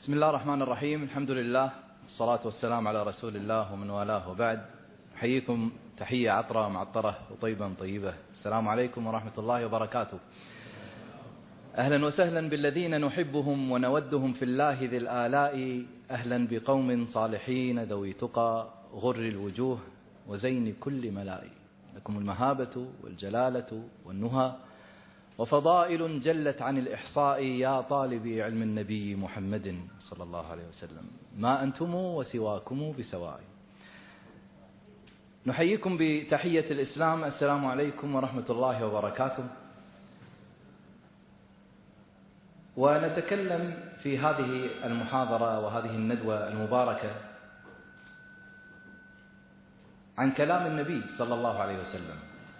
بسم الله الرحمن الرحيم. الحمد لله والصلاة والسلام على رسول الله ومن والاه، وبعد. أحييكم تحية عطرة معطرة وطيبا طيبة. السلام عليكم ورحمة الله وبركاته. أهلا وسهلا بالذين نحبهم ونودهم في الله ذي الآلاء. أهلا بقوم صالحين ذوي تقى غر الوجوه وزين كل ملاء. لكم المهابة والجلالة والنهى وفضائل جلت عن الإحصاء، يا طالبي علم النبي محمد صلى الله عليه وسلم، ما أنتم وسواكم بسواء. نحييكم بتحية الإسلام، السلام عليكم ورحمة الله وبركاته. ونتكلم في هذه المحاضرة وهذه الندوة المباركة عن كلام النبي صلى الله عليه وسلم،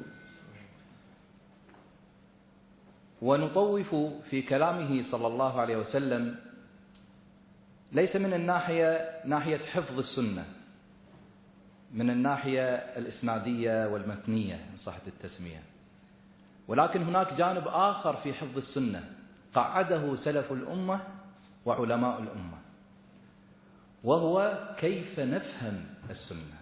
ونطوف في كلامه صلى الله عليه وسلم ليس من ناحية حفظ السنة، من الناحية الإسنادية والمتنية إن صحت التسمية، ولكن هناك جانب آخر في حفظ السنة قعده سلف الأمة وعلماء الأمة، وهو كيف نفهم السنة.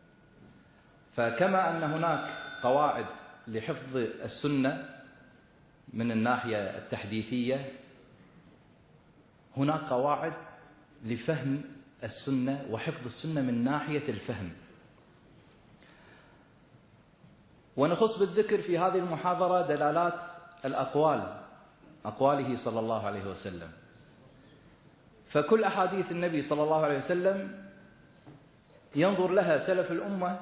فكما أن هناك قواعد لحفظ السنة من الناحية التحديثية، هناك قواعد لفهم السنة وحفظ السنة من ناحية الفهم. ونخص بالذكر في هذه المحاضرة دلالات أقواله صلى الله عليه وسلم. فكل أحاديث النبي صلى الله عليه وسلم ينظر لها سلف الأمة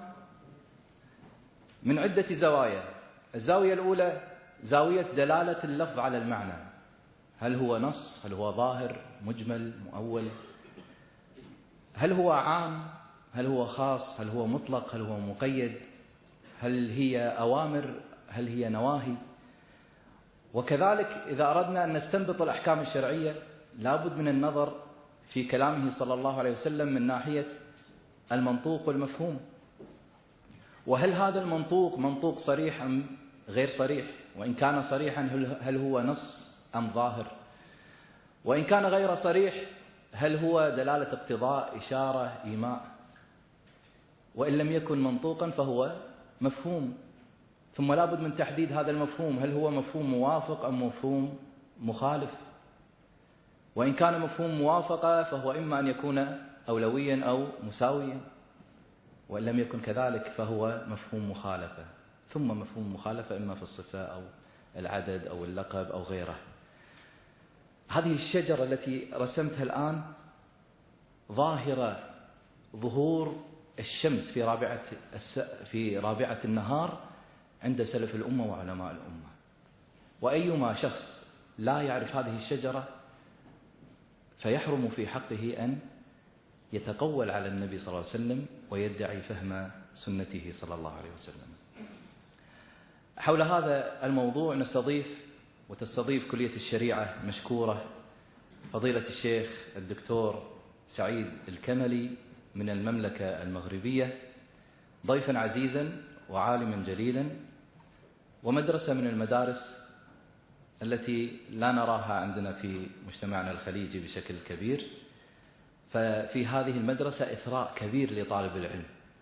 من عدة زوايا. الزاوية الأولى زاوية دلالة اللفظ على المعنى، هل هو نص، هل هو ظاهر، مجمل، مؤول، هل هو عام، هل هو خاص، هل هو مطلق، هل هو مقيد، هل هي أوامر، هل هي نواهي. وكذلك إذا أردنا أن نستنبط الأحكام الشرعية لابد من النظر في كلامه صلى الله عليه وسلم من ناحية المنطوق والمفهوم، وهل هذا المنطوق منطوق صريح أم غير صريح، وإن كان صريحا هل هو نص أم ظاهر، وإن كان غير صريح هل هو دلالة اقتضاء، إشارة، إيماء، وإن لم يكن منطوقا فهو مفهوم. ثم لابد من تحديد هذا المفهوم، هل هو مفهوم موافق أم مفهوم مخالف، وإن كان مفهوم موافقة فهو إما أن يكون أولويا أو مساويا، وإن لم يكن كذلك فهو مفهوم مخالفة. ثم مفهوم مخالفة إما في الصفة أو العدد أو اللقب أو غيره. هذه الشجرة التي رسمتها الآن ظاهرة ظهور الشمس في رابعة النهار عند سلف الأمة وعلماء الأمة. وأيما شخص لا يعرف هذه الشجرة فيحرم في حقه أن يتقول على النبي صلى الله عليه وسلم ويدعي فهم سنته صلى الله عليه وسلم. حول هذا الموضوع وتستضيف كلية الشريعة مشكورة فضيلة الشيخ الدكتور سعيد الكملي من المملكة المغربية، ضيفا عزيزا وعالما جليلا، ومدرسة من المدارس التي لا نراها عندنا في مجتمعنا الخليجي بشكل كبير. ففي هذه المدرسة إثراء كبير لطالب العلم.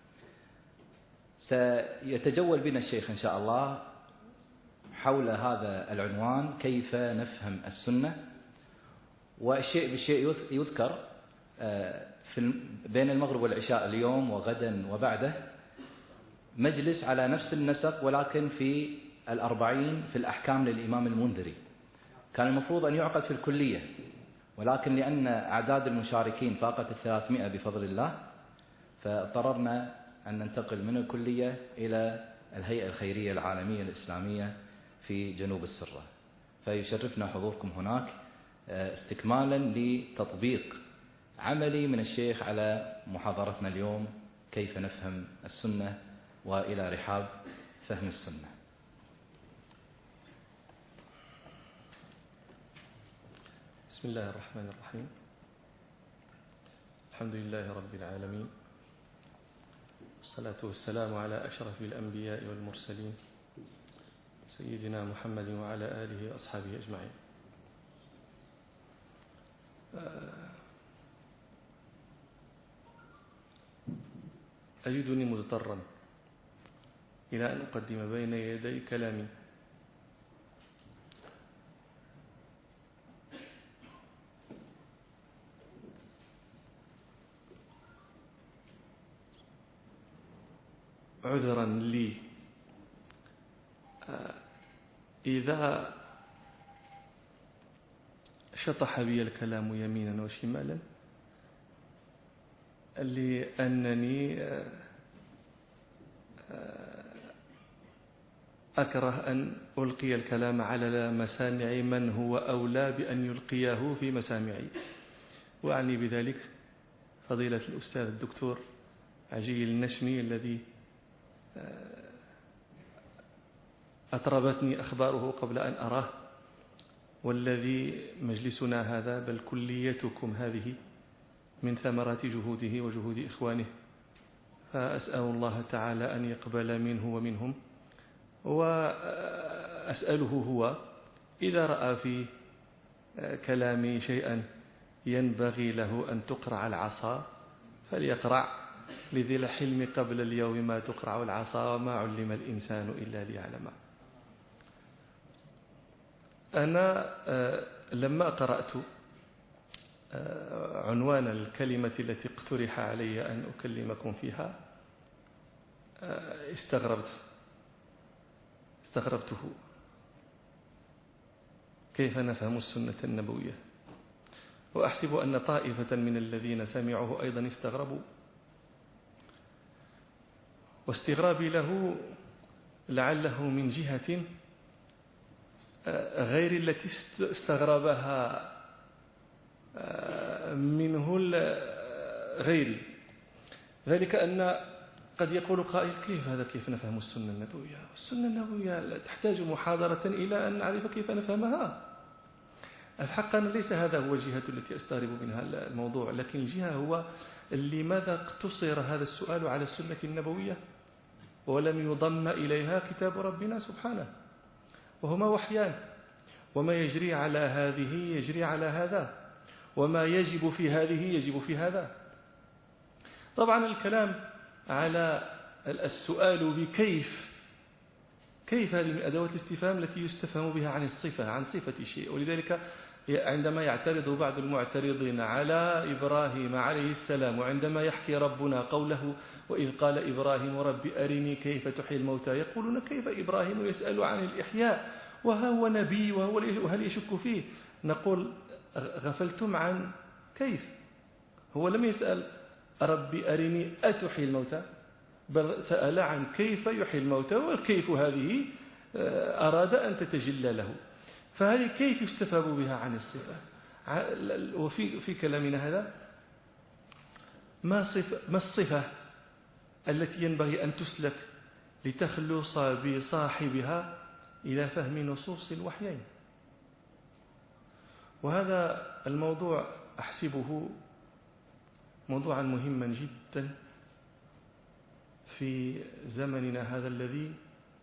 سيتجول بنا الشيخ إن شاء الله حول هذا العنوان، كيف نفهم السنة. والشيء بالشيء يذكر بين المغرب والعشاء اليوم وغدا وبعده مجلس على نفس النسق، ولكن في 40 في الأحكام للإمام المنذري. كان المفروض أن يعقد في الكلية، ولكن لأن أعداد المشاركين فاقت 300 بفضل الله، فاضطررنا أن ننتقل من الكلية إلى الهيئة الخيرية العالمية الإسلامية في جنوب السرة. فيشرفنا حضوركم هناك استكمالا لتطبيق عملي من الشيخ على محاضرتنا اليوم، كيف نفهم السنة، وإلى رحاب فهم السنة. بسم الله الرحمن الرحيم. الحمد لله رب العالمين، والصلاة والسلام على أشرف الأنبياء والمرسلين سيدنا محمد وعلى آله وأصحابه أجمعين. أجدني مضطرا إلى أن أقدم بين يدي كلامي. عذرا لي إذا شطح بي الكلام يمينا وشمالا، لأنني أكره أن ألقي الكلام على مسامع من هو أولى بأن يلقيه في مسامعي، وأعني بذلك فضيلة الأستاذ الدكتور عجي النشمي الذي أطربتني أخباره قبل أن أراه، والذي مجلسنا هذا بل كليتكم هذه من ثمرات جهوده وجهود إخوانه، فأسأل الله تعالى أن يقبل منه ومنهم. وأسأله هو إذا رأى في كلامي شيئا ينبغي له أن تقرع العصا فليقرع، لذي الحلم قبل اليوم ما تقرع العصا وما علم الإنسان إلا ليعلم. أنا لما قرأت عنوان الكلمة التي اقترح علي أن أكلمكم فيها استغربته. كيف نفهم السنة النبوية؟ وأحسب أن طائفة من الذين سمعوه أيضا استغربوا، واستغرابي له لعله من جهة غير التي استغربها منه غيري، ذلك أن قد يقول قائل كيف نفهم السنة النبوية؟ السنة النبوية تحتاج محاضرة إلى أن نعرف كيف نفهمها. الحق أن ليس هذا هو الجهة التي أستغرب منها الموضوع، لكن الجهة هو لماذا اقتصر هذا السؤال على السنة النبوية ولم يضم إليها كتاب ربنا سبحانه، وهما وحيان، وما يجري على هذه يجري على هذا، وما يجب في هذه يجب في هذا. طبعا الكلام على السؤال بكيف، هذه من أدوات الاستفهام التي يستفهم بها عن الصفة، عن صفة شيء. ولذلك عندما يعترض بعض المعترضين على إبراهيم عليه السلام، وعندما يحكي ربنا قوله وإذ قال إبراهيم رب أرني كيف تحيي الموتى، يقولون كيف إبراهيم يسأل عن الإحياء وهو نبي وهل يشك فيه؟ نقول غفلتم عن كيف. هو لم يسأل رب أرني أتحيي الموتى، بل سأل عن كيف يحيي الموتى، والكيف هذه أراد أن تتجلى له. فهذه كيف يستفاد بها عن الصفة؟ وفي كلامنا هذا ما الصفة التي ينبغي أن تسلك لتخلص بصاحبها إلى فهم نصوص الوحيين؟ وهذا الموضوع أحسبه موضوعا مهما جدا في زمننا هذا الذي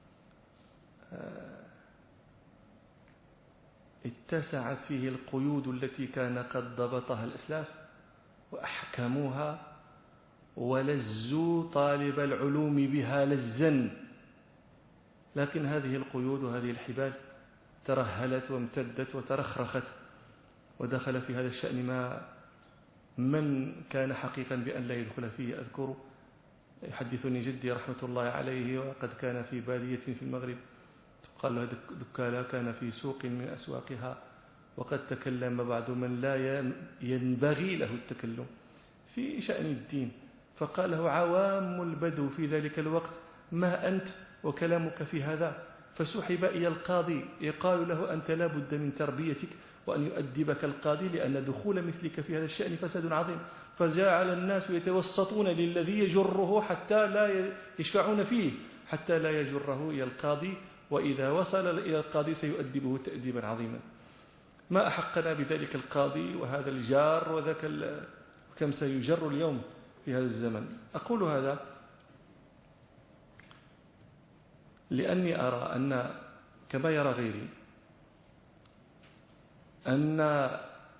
اتسعت فيه القيود التي كان قد ضبطها الأسلاف وأحكموها ولزوا طالب العلوم بها لزا، لكن هذه القيود وهذه الحبال ترهلت وامتدت وترخرخت، ودخل في هذا الشأن ما من كان حقيقا بأن لا يدخل فيه. أذكر يحدثني جدي رحمة الله عليه، وقد كان في بادية في المغرب قال له دكالا، كان في سوق من أسواقها، وقد تكلم بعض من لا ينبغي له التكلم في شأن الدين، فقال له عوام البدو في ذلك الوقت ما أنت وكلامك في هذا؟ فسحب إلى القاضي يقال له أنت لا بد من تربيتك وأن يؤدبك القاضي، لأن دخول مثلك في هذا الشأن فساد عظيم. فجعل الناس يتوسطون للذي يجره حتى لا يشفعون فيه، حتى لا يجره إلى القاضي، وإذا وصل إلى القاضي سيؤدبه تأديبا عظيما. ما أحقنا بذلك القاضي وهذا الجار وذاك كم سيجر اليوم في هذا الزمن. أقول هذا لأني أرى أن كما يرى غيري أن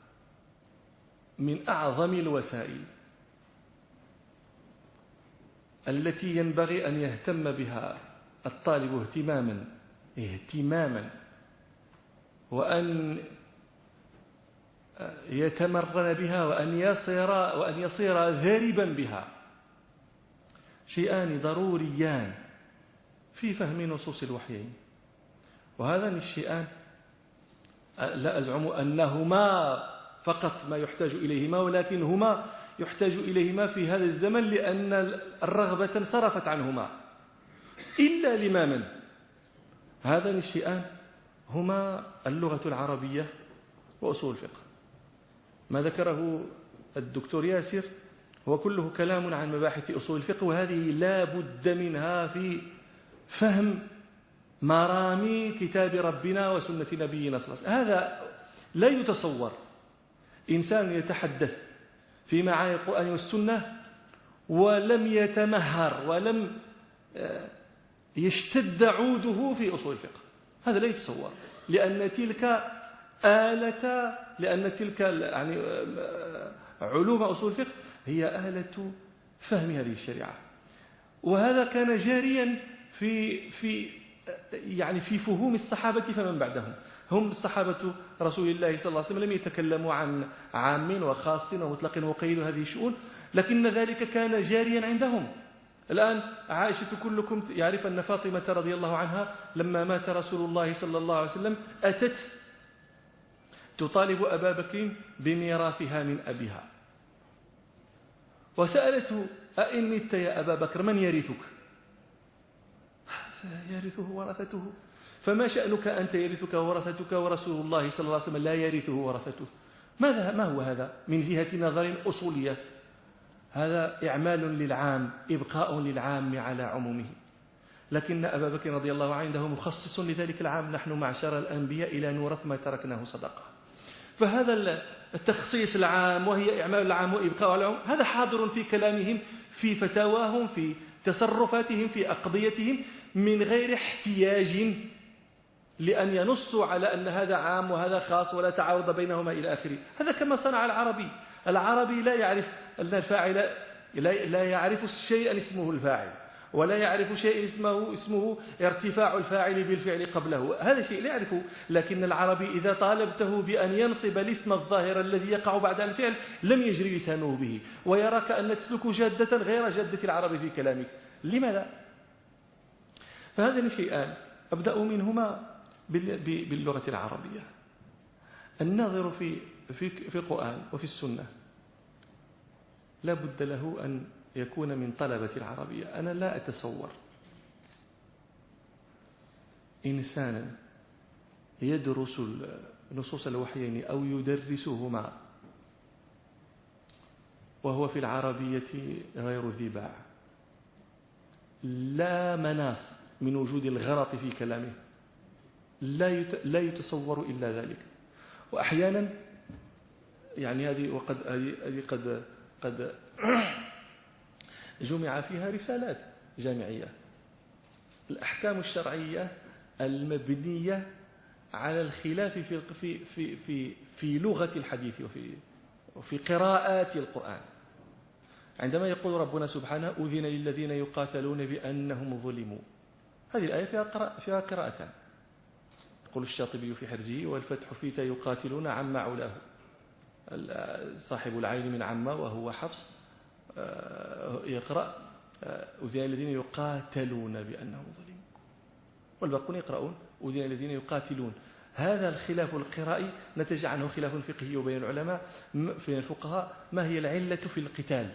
من أعظم الوسائل التي ينبغي أن يهتم بها الطالب اهتماما وأن يتمرن بها وأن يصير ذاربا بها شيئان ضروريان في فهم نصوص الوحيين. وهذان الشيئان لا أزعم أنهما فقط ما يحتاج إليهما، ولكن هما يحتاج إليهما في هذا الزمن لأن الرغبة انصرفت عنهما إلا لمن هذان الشيئان هما اللغة العربية وأصول الفقه. ما ذكره الدكتور ياسر هو كله كلام عن مباحث أصول الفقه، وهذه لا بد منها في فهم مرامي كتاب ربنا وسنة نبينا صلى الله عليه وسلم. هذا لا يتصور إنسان يتحدث في معاني القرآن والسنة ولم يتمهر ولم يشتد عوده في أصول الفقه، هذا لا يتصور، لأن تلك يعني علوم أصول الفقه هي آلة فهم هذه الشريعة. وهذا كان جاريا في فهوم الصحابة فمن بعدهم. هم الصحابة رسول الله صلى الله عليه وسلم لم يتكلموا عن عام وخاص ومطلق وقيد هذه الشؤون، لكن ذلك كان جاريا عندهم. الآن عائشة كلكم يعرف أن فاطمة رضي الله عنها لما مات رسول الله صلى الله عليه وسلم أتت تطالب أبا بكر بميراثها من أبيها، وسألته: أئن مت يا أبا بكر من يرثك؟ يرثه ورثته. فما شأنك أنت يرثك ورثتك ورسول الله صلى الله عليه وسلم لا يرثه ورثته؟ ما هو هذا من جهة نظر أصولية؟ هذا إعمال للعام، إبقاء للعام على عمومه. لكن أبا بكر رضي الله عنه مخصص لذلك العام: نحن معشر الأنبياء لا نورث ما تركناه صدقة. فهذا التخصيص العام وهي إعمال العام وإبقاء العام هذا حاضر في كلامهم، في فتاواهم، في تصرفاتهم، في أقضيتهم، من غير احتياج لأن ينصوا على أن هذا عام وهذا خاص ولا تعارض بينهما إلى آخره. هذا كما صنع العربي لا يعرف أن الفاعل لا يعرف شيئا اسمه الفاعل، ولا يعرف شيء اسمه ارتفاع الفاعل بالفعل قبله، هذا شيء لا يعرفه. لكن العربي إذا طالبته بأن ينصب الاسم الظاهر الذي يقع بعد الفعل لم يجري لسانه به، ويراك أن تسلك جادة غير جادة العربي في كلامك. لماذا؟ فهذان شيئان أبدأ منهما باللغة العربية. الناظر في القرآن وفي السنة لا بد له أن يكون من طلبة العربية. أنا لا أتصور إنسانا يدرس نصوص الوحيين أو يدرسهما وهو في العربية غير ذي باع، لا مناص من وجود الغلط في كلامه، لا يتصور إلا ذلك. وأحيانا يعني هذه قد جمع فيها رسالات جامعية: الأحكام الشرعية المبنية على الخلاف في لغة الحديث وفي قراءات القرآن. عندما يقول ربنا سبحانه: أذن للذين يقاتلون بأنهم ظلموا، هذه الآية فيها قراءتان. يقول الشاطبي في حرزه: والفتح فيت يقاتلون عما علاه، صاحب العين من عما وهو حفص يقرأ: أذن الذين يقاتلون بأنهم ظلموا، والباقون يقرؤون: أذن الذين يقاتلون. هذا الخلاف القرائي نتج عنه خلاف فقهي بين العلماء في الفقهاء: ما هي العلة في القتال؟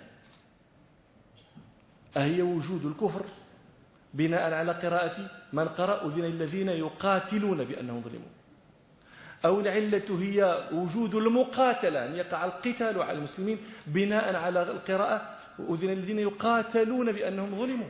أهي وجود الكفر بناء على قراءة من قرأ أذن الذين يقاتلون بأنهم ظلموا، أو العلة هي وجود المقاتلة، أن يقع القتال على المسلمين بناء على القراءة أذن الذين يقاتلون بأنهم ظلموا.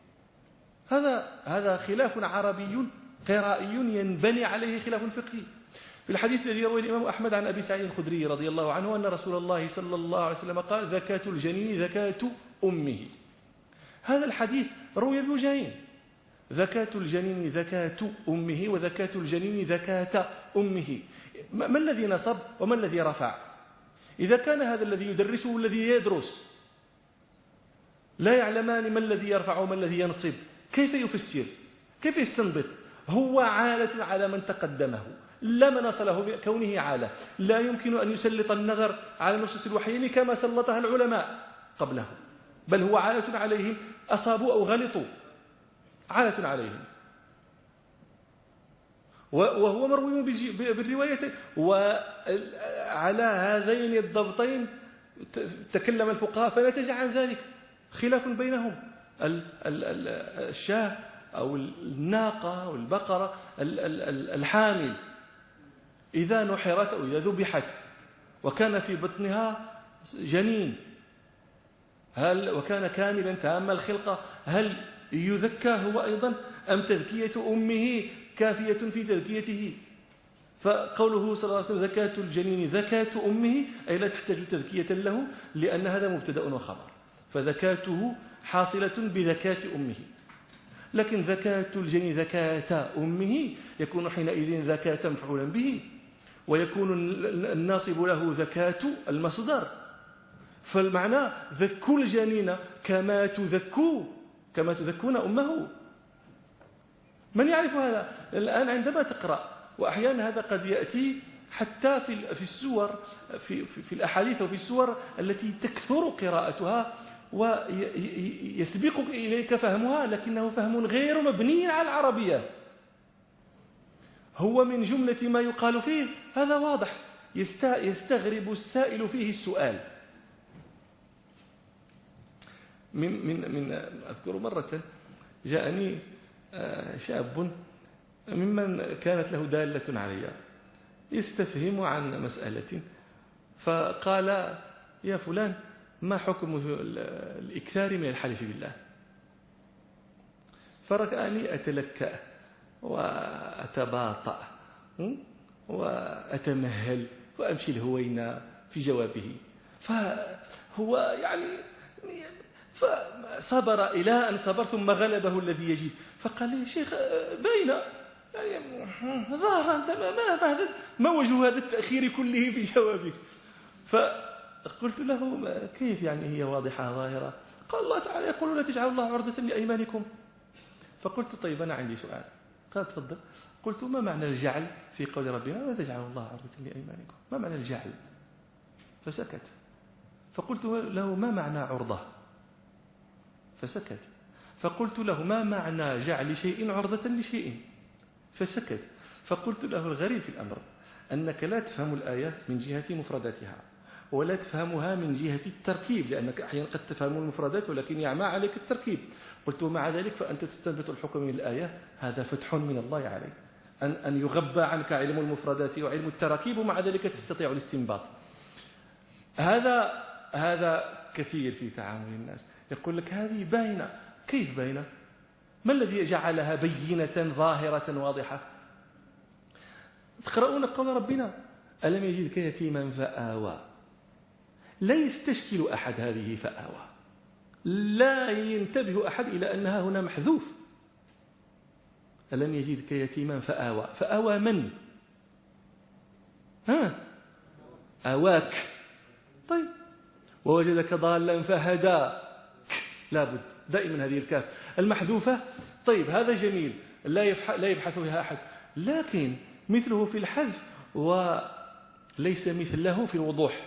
هذا خلاف عربي قرائي ينبني عليه خلاف فقهي. في الحديث الذي رواه الإمام أحمد عن أبي سعيد الخدري رضي الله عنه أن رسول الله صلى الله عليه وسلم قال: زكاة الجنين زكاة أمه. هذا الحديث روي بوجهين: زكاة الجنين زكاة أمه، وزكاة الجنين زكاة أمه. ما الذي نصب وما الذي رفع؟ إذا كان هذا الذي يدرسه الذي يدرس لا يعلمان ما الذي يرفع وما الذي ينصب. كيف يفسر؟ كيف يستنبط؟ هو عالة على من تقدمه، لا مناص له بكونه عالة. لا يمكن أن يسلط النظر على نصوص الوحيين كما سلطها العلماء قبله، بل هو عالة عليهم، أصابوا أو غلطوا، عالة عليهم. وهو مروي بالروايتين. وعلى هذين الضبطين تكلم الفقهاء فنتج عن ذلك خلاف بينهم. الشاة أو الناقة أو البقرة الحامل إذا نحرت أو إذا ذبحت وكان في بطنها جنين، وكان كاملا تام الخلقة، هل يذكى هو أيضا أم تذكية أمه كافية في تذكيته؟ فقوله صلى الله عليه وسلم زكاة الجنين زكاة أمه أي لا تحتاج تذكية له، لأن هذا مبتدأ وخبر، فزكاته حاصلة بزكاة أمه. لكن زكاة الجنين زكاة أمه يكون حينئذ زكاة مفعولا به، ويكون الناصب له زكاة المصدر. فالمعنى ذكوا الجنين كما تذكون أمه. من يعرف هذا الآن عندما تقرأ؟ وأحيانا هذا قد يأتي حتى في السور، في الأحاديث وفي السور التي تكثر قراءتها ويسبق إليك فهمها، لكنه فهم غير مبني على العربية. هو من جملة ما يقال فيه هذا واضح، يستغرب السائل فيه السؤال. من أذكر مرة جاءني شاب ممن كانت له دالة علي يستفهم عن مسألة، فقال: يا فلان، ما حكم الإكثار من الحلف بالله؟ فركأني أتلكأ وأتباطأ وأتمهل وأمشي الهوينة في جوابه. فهو فصبر إلى أن صبر، ثم غلبه الذي يجيب، فقال لي: شيخ، بين ظاهر أنت ما وجه هذا التأخير كله في جوابك؟ فقلت له: كيف هي واضحة ظاهرة؟ قال: الله تعالى يقول: لا تجعلوا الله عرضة لأيمانكم. فقلت: طيب، أنا عندي سؤال. قال: تفضل. قلت: ما معنى الجعل في قول ربنا: لا تجعلوا الله عرضة لأيمانكم؟ ما معنى الجعل؟ فسكت. فقلت له: ما معنى عرضة؟ فسكت. فقلت له: ما معنى جعل شيء عرضة لشيء؟ فسكت. فقلت له: الغريب في الأمر أنك لا تفهم الآيات من جهة مفرداتها، ولا تفهمها من جهة التركيب، لأنك أحيانا قد تفهم المفردات ولكن يعمى عليك التركيب. قلت: ومع ذلك فأنت تستنبط الحكم من الآية. هذا فتح من الله عليك، أن يغبى عنك علم المفردات وعلم التراكيب، ومع ذلك تستطيع الاستنباط. هذا كثير في تعامل الناس. يقول لك: هذه باينة. كيف باينة؟ ما الذي جعلها بينة ظاهرة واضحة؟ تقرؤون قول ربنا: ألم يجدك يتيما فآوى. لا يستشكل أحد هذه فآوى، لا ينتبه أحد إلى أنها هنا محذوف. ألم يجدك يتيما فآوى. فآوى من؟ آواك. طيب، ووجدك ضالا فهدى. لابد دائما هذه الكاف المحذوفة. طيب، هذا جميل، لا يبحث بها أحد، لكن مثله في الحذف وليس مثله في الوضوح.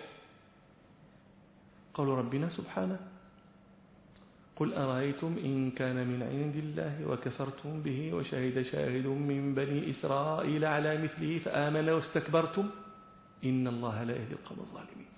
قول ربنا سبحانه: قل أرأيتم إن كان من عند الله وكفرتم به وشهد شاهد من بني إسرائيل على مثله فآمن واستكبرتم إن الله لا يهدي القوم الظالمين.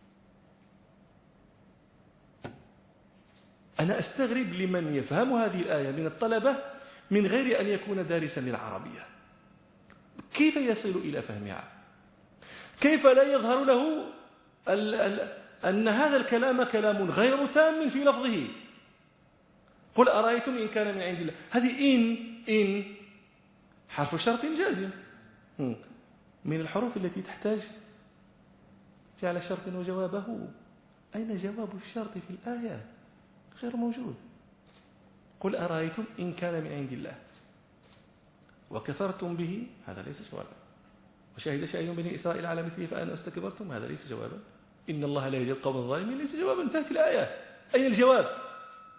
أنا أستغرب لمن يفهم هذه الآية من الطلبة من غير أن يكون دارسا للعربية. كيف يصل إلى فهمها؟ كيف لا يظهر له أن هذا الكلام كلام غير تام في لفظه؟ قل أرأيتم إن كان من عند الله، هذه إن حرف شرط جازم من الحروف التي تحتاج فعل شرط وجوابه. أين جواب الشرط في الآية؟ غير موجود. قل أرأيتم إن كان من عند الله وكفرتم به، هذا ليس جوابا. وشهد شاهد من بني إسرائيل على مثله فآمنوا واستكبرتم، هذا ليس جوابا. إن الله لا يهدي القوم الظالمين ليس جوابا. انتهت الآية. أين الجواب؟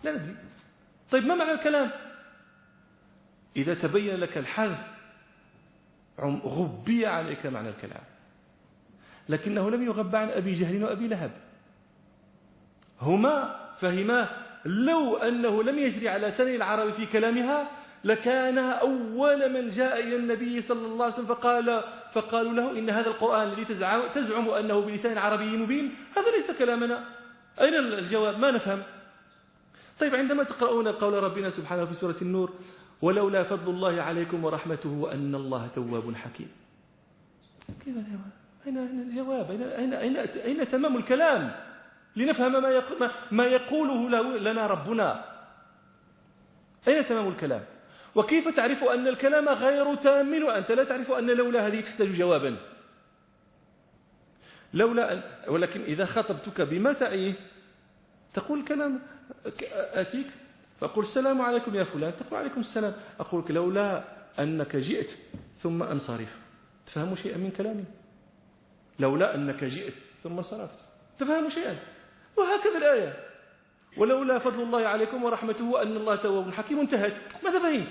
لا ندري. طيب ما معنى الكلام؟ إذا تبين لك الحذف غبي عليك معنى الكلام، لكنه لم يغب عن أبي جهل وأبي لهب، هما فهما لو أنه لم يجري على لسان العرب في كلامها لكان أول من جاء إلى النبي صلى الله عليه وسلم فقالوا له إن هذا القرآن الذي تزعم أنه بلسان عربي مبين هذا ليس كلامنا. أين الجواب؟ ما نفهم. طيب عندما تقرؤون قول ربنا سبحانه في سورة النور ولولا فضل الله عليكم ورحمته وأن الله تواب حكيم، كيف الجواب؟ أين الجواب؟ أين تمام الكلام لنفهم ما يقوله لنا ربنا؟ أين تمام الكلام؟ وكيف تعرف أن الكلام غير تام وأنت لا تعرف أن لولا هذه تحتاج جوابا؟ ولكن إذا خاطبتك بما تعيه تقول كلام، آتيك فأقول السلام عليكم يا فلان، تقول عليكم السلام، أقول لك لولا أنك جئت ثم أنصرف، تفهم شيئا من كلامي؟ لولا أنك جئت ثم صرفت تفهم شيئا؟ وهكذا الآية ولولا فضل الله عليكم ورحمته وأن الله تواب حكيم، انتهت. ماذا فهمت؟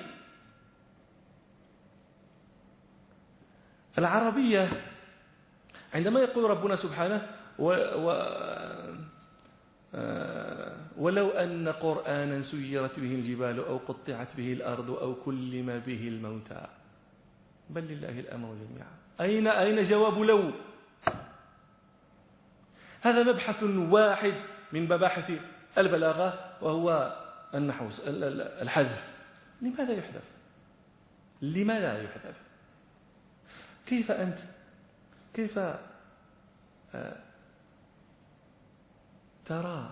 العربية عندما يقول ربنا سبحانه ولو أن قرآنا سيرت به الجبال أو قطعت به الأرض أو كلم به الموتى بل لله الأمر جميعا. أين جواب لو؟ هذا مبحث واحد من مباحث البلاغة وهو النحو الحذف. لماذا يحذف؟ لماذا يحذف؟ كيف أنت كيف ترى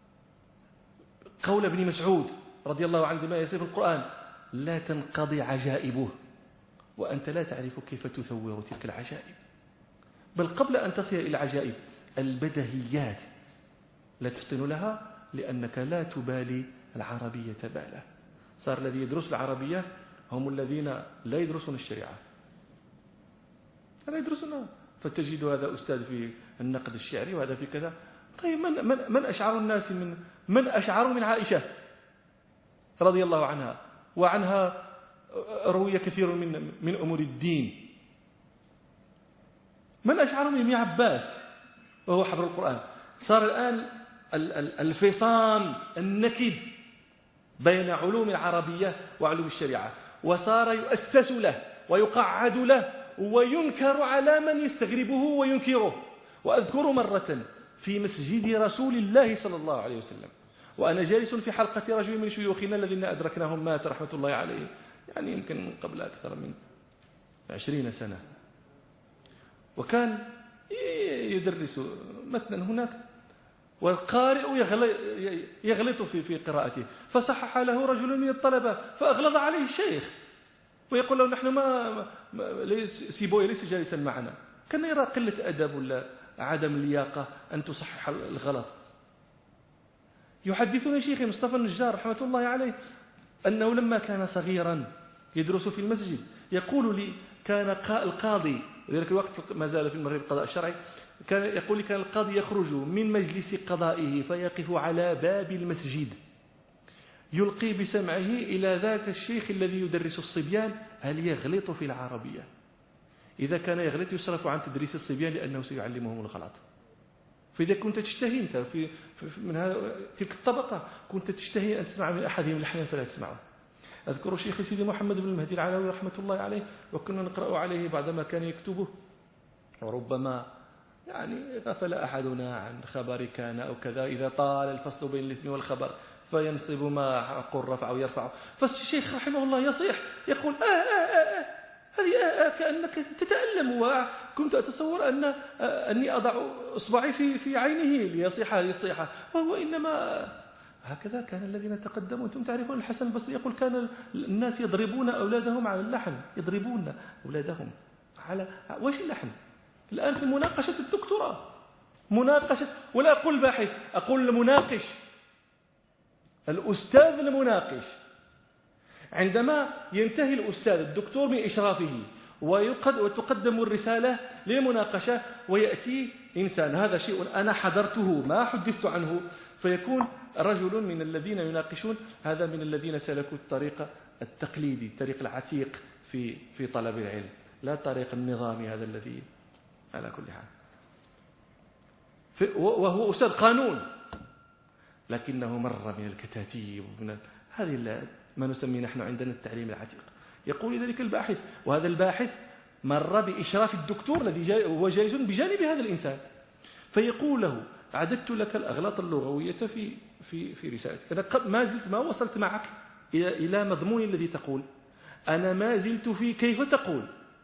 قول ابن مسعود رضي الله عنه ما يصف القرآن لا تنقضي عجائبه وأنت لا تعرف كيف تثور تلك العجائب؟ بل قبل أن تصل إلى العجائب البدهيات لا تفتن لها لأنك لا تبالي العربية باله. صار الذي يدرس العربية هم الذين لا يدرسون الشريعة، لا يدرسونها، فتجد هذا أستاذ في النقد الشعري وهذا في كذا. طيب من أشعر الناس من أشعر من عائشة رضي الله عنها، وعنها روي كثير من أمور الدين. من أشعر من ابن عباس وهو حبر القرآن. صار الآن الفصام النكد بين علوم العربية وعلوم الشريعة، وصار يؤسس له ويقعد له وينكر على من يستغربه وينكره. وأذكر مرة في مسجد رسول الله صلى الله عليه وسلم وأنا جالس في حلقة رجل من شيوخنا الذين أدركناهم مات رحمة الله عليه، يعني يمكن قبل أكثر من 20 سنة، وكان يدرس متنا هناك والقارئ يغلط في قراءته، فصحح له رجل من الطلبة فأغلظ عليه الشيخ ويقول له نحن سيبوي ليس جالسا معنا. كان يرى قلة أدب ولا عدم اللياقة أن تصحح الغلط. يحدثنا شيخي مصطفى النجار رحمة الله عليه أنه لما كان صغيرا يدرس في المسجد يقول لي كان القاضي ذلك الوقت ما زال في المغرب القضاء الشرعي، كان يقول لي كان القاضي يخرج من مجلس قضائه فيقف على باب المسجد يلقي بسمعه إلى ذاك الشيخ الذي يدرس الصبيان هل يغلط في العربية. إذا كان يغلط يصرف عن تدريس الصبيان لأنه سيعلمهم الغلط. فإذا كنت تشتهي أنت من تلك الطبقة كنت تشتهي أن تسمع من أحدهم لحنا فلا تسمعه. أذكر شيخ سيدي محمد بن المهدي العلوي رحمة الله عليه وكنا نقرأ عليه بعدما كان يكتبه، وربما يعني غفل أحدنا عن خبر كان أو كذا إذا طال الفصل بين الاسم والخبر فينصب ما حق الرفع ويرفع، فالشيخ رحمه الله يصيح يقول هذه كأنك تتألم، وكنت أتصور أني أضع إصبعي في عينه ليصيح هذه الصيحة، وهو إنما هكذا كان الذين تقدموا. أنتم تعرفون الحسن البصري يقول كان الناس يضربون أولادهم على اللحن، يضربون أولادهم على وش اللحن. الآن في مناقشة الدكتوراه مناقشة، ولا أقول باحث أقول المناقش، الأستاذ المناقش، عندما ينتهي الأستاذ الدكتور من إشرافه وتقدم الرسالة للمناقشة ويأتي إنسان، هذا شيء أنا حضرته ما حدثت عنه، فيكون رجل من الذين يناقشون هذا من الذين سلكوا الطريق التقليدي، الطريق العتيق في طلب العلم، لا طريق النظامي هذا الذي على كل حال. وهو أستاذ قانون، لكنه مر من الكتاتيب ومن هذه ما نسميه نحن عندنا التعليم العتيق. يقول ذلك الباحث، وهذا الباحث مر بإشراف الدكتور الذي هو جالس بجانب هذا الإنسان، فيقول له: عددت لك الأغلاط اللغوية في رسالتك، أنا ما زلت ما وصلت معك إلى مضمون الذي تقول، أنا ما زلت في كيف تقول.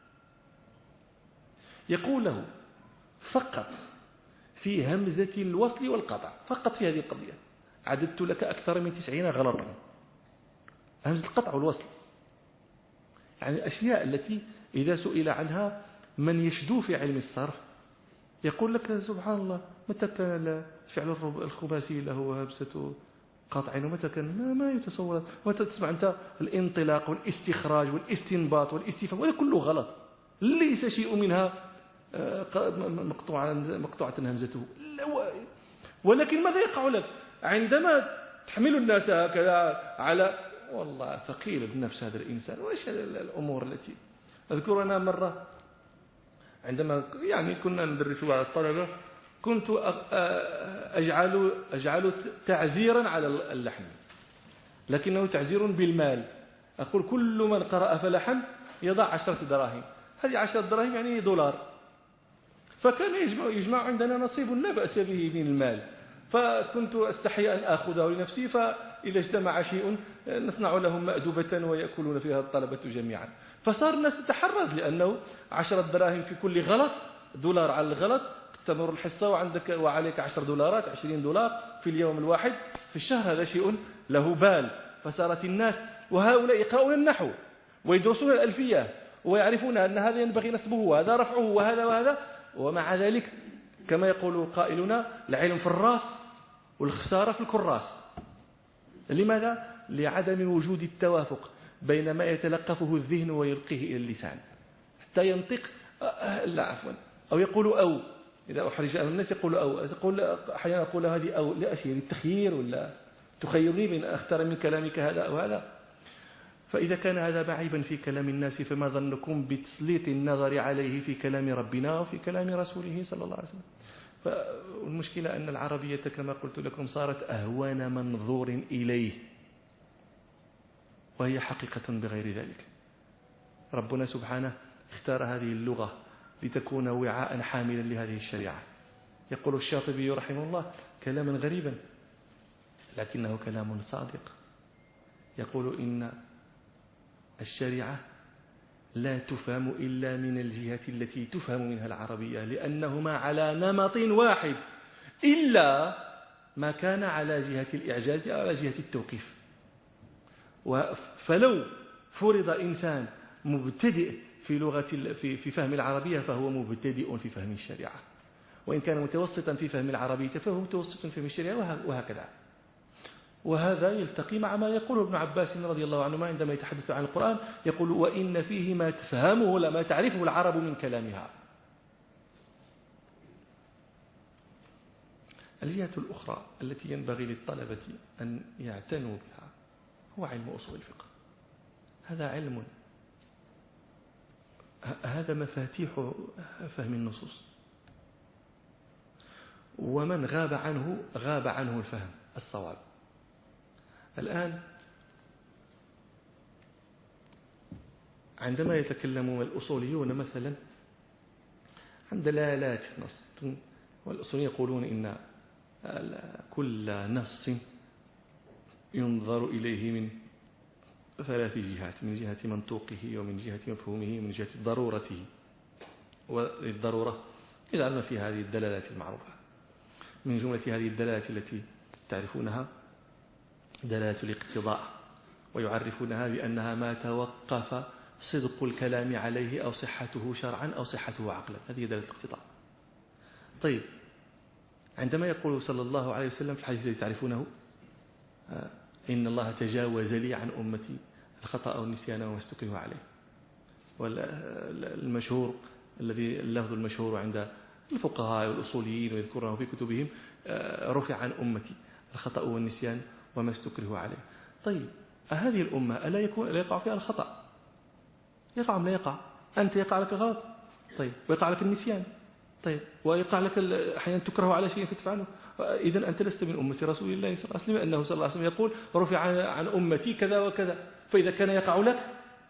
يقول له: فقط في همزة الوصل والقطع، فقط في هذه القضية عددت لك أكثر من 90 غلطا، همزة القطع والوصل، يعني الأشياء التي إذا سئل عنها من يشدو في علم الصرف يقول لك: سبحان الله، متى كان الفعل الخماسي له همزة قطع ومتى كان ما يتصور، متى تسمع أنت الانطلاق والاستخراج والاستنباط والاستفهام، وهذا كله غلط، ليس شيء منها مقطوعة همزته. ولكن ماذا يقع لك عندما تحمل الناس هكذا على والله ثقيل النفس هذا الإنسان، وإيش الأمور التي أذكر أنا مرة عندما يعني كنا ندرس على الطلبة كنت أجعل تعزيرا على اللحن، لكنه تعزير بالمال. أقول: كل من قرأ فلحن يضع 10 دراهم، هذه 10 دراهم يعني $، فكان يجمع عندنا نصيب لا بأس به من المال، فكنت أستحي أن أخذه لنفسي، فإذا اجتمع شيء نصنع لهم مأدبة ويأكلون فيها الطلبة جميعا. فصار الناس تتحرز، لأنه 10 دراهم في كل غلط، $، على الغلط تمر الحصة وعليك $10 $20 في اليوم الواحد في الشهر، هذا شيء له بال. فصارت الناس، وهؤلاء يقرؤون النحو ويدرسون الألفية ويعرفون أن هذا ينبغي نصبه وهذا رفعه وهذا وهذا، ومع ذلك كما يقول قائلنا: العلم في الراس والخسارة في الكراس. لماذا؟ لعدم وجود التوافق بين ما يتلقفه الذهن ويلقيه إلى اللسان حتى ينطق لا عفوا أو يقول أو، إذا أحرج الناس يقول أو، أحيانا أقول هذه أو لأشياء للتخيير، ولا تخيرني بين أختار من كلامك هذا أو هذا. فإذا كان هذا معيبا في كلام الناس، فما ظنكم بتسليط النظر عليه في كلام ربنا وفي كلام رسوله صلى الله عليه وسلم. فالمشكلة أن العربية كما قلت لكم صارت أهون منظور إليه، وهي حقيقة بغير ذلك. ربنا سبحانه اختار هذه اللغة لتكون وعاء حاملا لهذه الشريعة. يقول الشاطبي رحمه الله كلاما غريبا لكنه كلام صادق، يقول: إن الشريعة لا تفهم إلا من الجهة التي تفهم منها العربية، لأنهما على نمط واحد، إلا ما كان على جهة الإعجاز أو على جهة التوقيف. فلو فرض إنسان مبتدئ في فهم العربية فهو مبتدئ في فهم الشريعة، وإن كان متوسطا في فهم العربية فهو متوسط في فهم الشريعة، وهكذا. وهذا يلتقي مع ما يقوله ابن عباس رضي الله عنهما عندما يتحدث عن القرآن، يقول: وإن فيه ما تفهمه لا ما تعرفه العرب من كلامها. الجهة الأخرى التي ينبغي للطلبة أن يعتنوا بها هو علم أصول الفقه. هذا علم، هذا مفاتيح فهم النصوص، ومن غاب عنه الفهم الصواب. الآن عندما يتكلم الأصوليون مثلا عن دلالات نص، والأصوليون يقولون إن كل نص ينظر إليه من 3 جهات: من جهة منطوقه ومن جهة مفهومه ومن جهة ضرورته. والضرورة يجعلنا في هذه الدلالات المعروفة. من جملة هذه الدلالات التي تعرفونها دلالة الاقتضاء، ويعرفونها بأنها ما توقف صدق الكلام عليه أو صحته شرعا أو صحته عقلا، هذه دلالة الاقتضاء. طيب، عندما يقول صلى الله عليه وسلم في الحديث الذي تعرفونه: إن الله تجاوز لي عن أمتي الخطأ أو النسيان وما استكرهوا عليه، والمشهور الذي اللفظ المشهور عند الفقهاء والأصوليين ويذكرونه في كتبهم: رفع عن أمتي الخطأ والنسيان وما استكره عليه. طيب هذه الأمة ألا يقع فيها الخطأ؟ يقع أم لا يقع؟ أنت يقع لك الغلط، طيب، ويقع لك النسيان، طيب، ويقع لك أحيانا تكره على شيء فتفعله. إذن أنت لست من أمة رسول الله صلى الله عليه وسلم، أنه صلى الله عليه وسلم يقول رفع عن أمتي كذا وكذا، فإذا كان يقع لك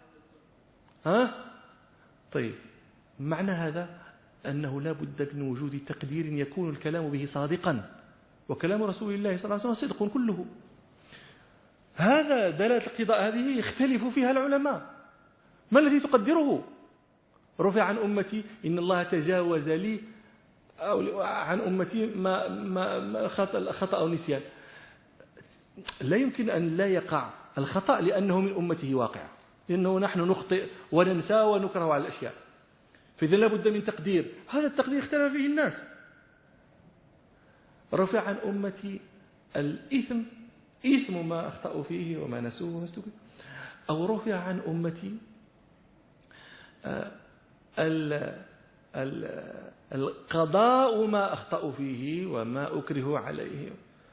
طيب، معنى هذا أنه لا بد من وجود تقدير يكون الكلام به صادقا، وكلام رسول الله صلى الله عليه وسلم صدق كله. هذا دلالة القضاء هذه يختلف فيها العلماء. ما الذي تقدره؟ رفع عن أمتي، إن الله تجاوز لي أو عن أمتي ما خطأ أو نسيان. لا يمكن أن لا يقع الخطأ لأنه من أمته واقع، لأنه نحن نخطئ وننسى ونكره على الأشياء، فإذا لا بد من تقدير. هذا التقدير اختلف فيه الناس. رفع عن أمتي الإثم، إثم ما أخطأوا فيه وما نسوه وما استكبروا، أو رفع عن أمتي القضاء ما أخطأوا فيه وما أكره عليه.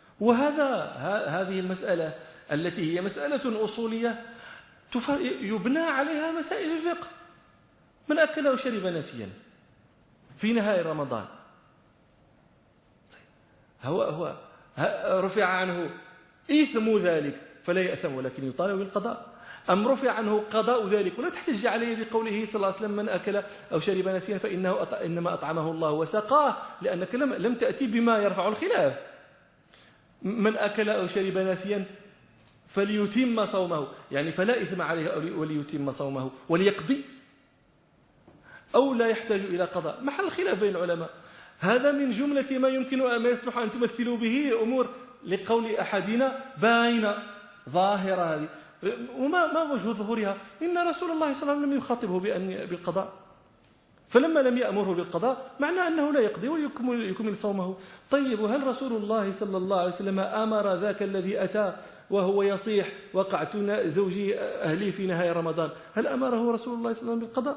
هذه المسألة التي هي مسألة أصولية يبنى عليها مسائل الفقه. من أكل وشرب ناسيا في نهاية رمضان، هو رفع عنه إثم ذلك فلا يأثم ولكن يطالب بالقضاء، أم رفع عنه قضاء ذلك ولا تحتج عليه بقوله صلى الله عليه وسلم من أكل أو شرب ناسيا فإنه إنما أطعمه الله وسقاه، لأنك لم تأتي بما يرفع الخلاف. من أكل أو شرب ناسيا فليتم صومه، يعني فلا إثم عليه وليتم صومه وليقضي، أو لا يحتاج إلى قضاء، محل الخلاف بين العلماء. هذا من جملة ما يمكن ما يصلح أن تمثلوا به أمور لقول أحدنا باينة ظاهرة هذه، وما وجه ظهورها؟ إن رسول الله صلى الله عليه وسلم لم يخاطبه بالقضاء، فلما لم يأمره بالقضاء معنى أنه لا يقضي ويكمل صومه. طيب، وهل رسول الله صلى الله عليه وسلم أمر ذاك الذي أتى وهو يصيح وقعت زوجي أهلي في نهاية رمضان، هل أمره رسول الله صلى الله عليه وسلم بالقضاء؟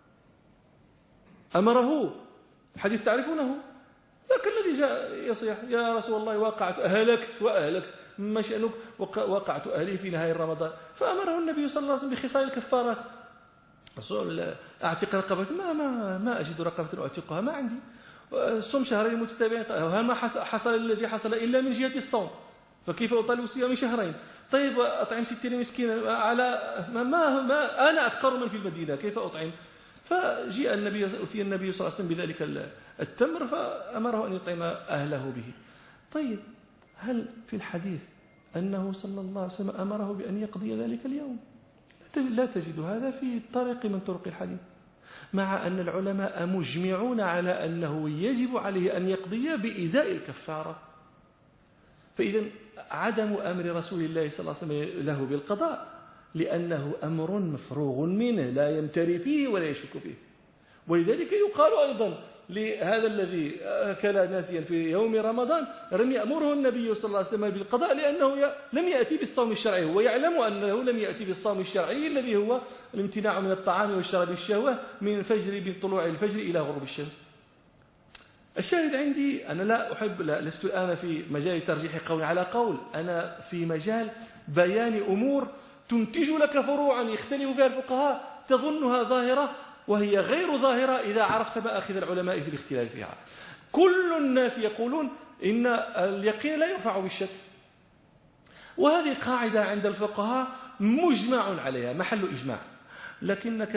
أمره، الحديث تعرفونه، ذاك الذي جاء يصيح يا رسول الله وقعت أهلكت ما شأنك؟ وقعت أهلي في نهاية رمضان، فأمره النبي صلى الله عليه وسلم بخصال الكفارات. رسول أعتق رقبة، ما أجد رقبة أعتقها، ما عندي. صوم شهرين متتابعين، وما حصل الذي حصل إلا من جهة الصوم، فكيف أطالب صيام شهرين؟ طيب، أطعم 60 مسكينا على ما أنا أفقر من في المدينة، كيف أطعم؟ فجاء أتي النبي صلى الله عليه وسلم بذلك التمر فأمره أن يطعم أهله به. طيب، هل في الحديث أنه صلى الله عليه وسلم أمره بأن يقضي ذلك اليوم؟ لا تجد هذا في طريق من طرق الحديث، مع أن العلماء مجمعون على أنه يجب عليه أن يقضي بإزاء الكفارة. فإذا عدم أمر رسول الله صلى الله عليه وسلم له بالقضاء لأنه أمر مفروغ منه لا يمتري فيه ولا يشك فيه. ولذلك يقال أيضا لهذا الذي أكل ناسيا في يوم رمضان لم يأمره النبي صلى الله عليه وسلم بالقضاء لأنه لم يأتي بالصوم الشرعي، هو يعلم أنه لم يأتي بالصوم الشرعي الذي هو الامتناع من الطعام والشراب الشهوة من طلوع الفجر إلى غروب الشمس. الشاهد عندي أنا لست الآن في مجال ترجيح قول على قول، أنا في مجال بيان أمور تنتج لك فروعا يختلف فيها الفقهاء تظنها ظاهرة وهي غير ظاهرة إذا عرفت مآخذ العلماء في الاختلاف فيها. كل الناس يقولون إن اليقين لا يرفع بالشك، وهذه قاعدة عند الفقهاء مجمع عليها، محل إجماع، لكنك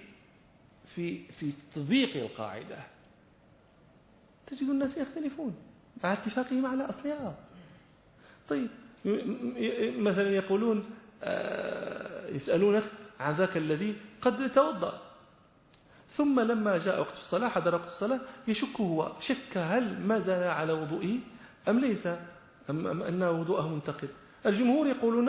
في تطبيق القاعدة تجد الناس يختلفون مع اتفاقهم على أصلها. طيب، مثلا يقولون يسألونك عن ذاك الذي قد توضأ ثم لما جاء وقت الصلاة حضر وقت الصلاة يشك، هو شك هل ما زال على وضوئه أم ليس، أم أن وضوءه منتقد. الجمهور يقولون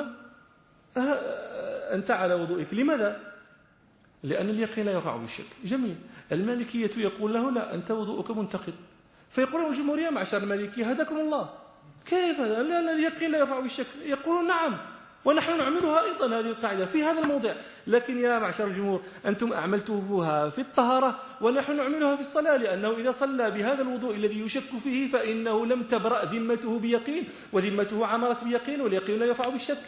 أنت على وضوئك. لماذا؟ لأن اليقين لا يرفع بالشك. جميل. المالكية يقول له لا، أنت وضوءك منتقد. فيقولون الجمهور يا معشر المالكية هداكم الله، كيف لا اليقين لا يرفع بالشك؟ يقولون نعم، ونحن نعملها أيضا هذه القاعدة في هذا الموضع. لكن يا معشر الجمهور أنتم أعملتوها في الطهارة ونحن نعملها في الصلاة، لأنه إذا صلى بهذا الوضوء الذي يشك فيه فإنه لم تبرأ ذمته بيقين، وذمته عمرت بيقين، واليقين لا يرفع بالشك.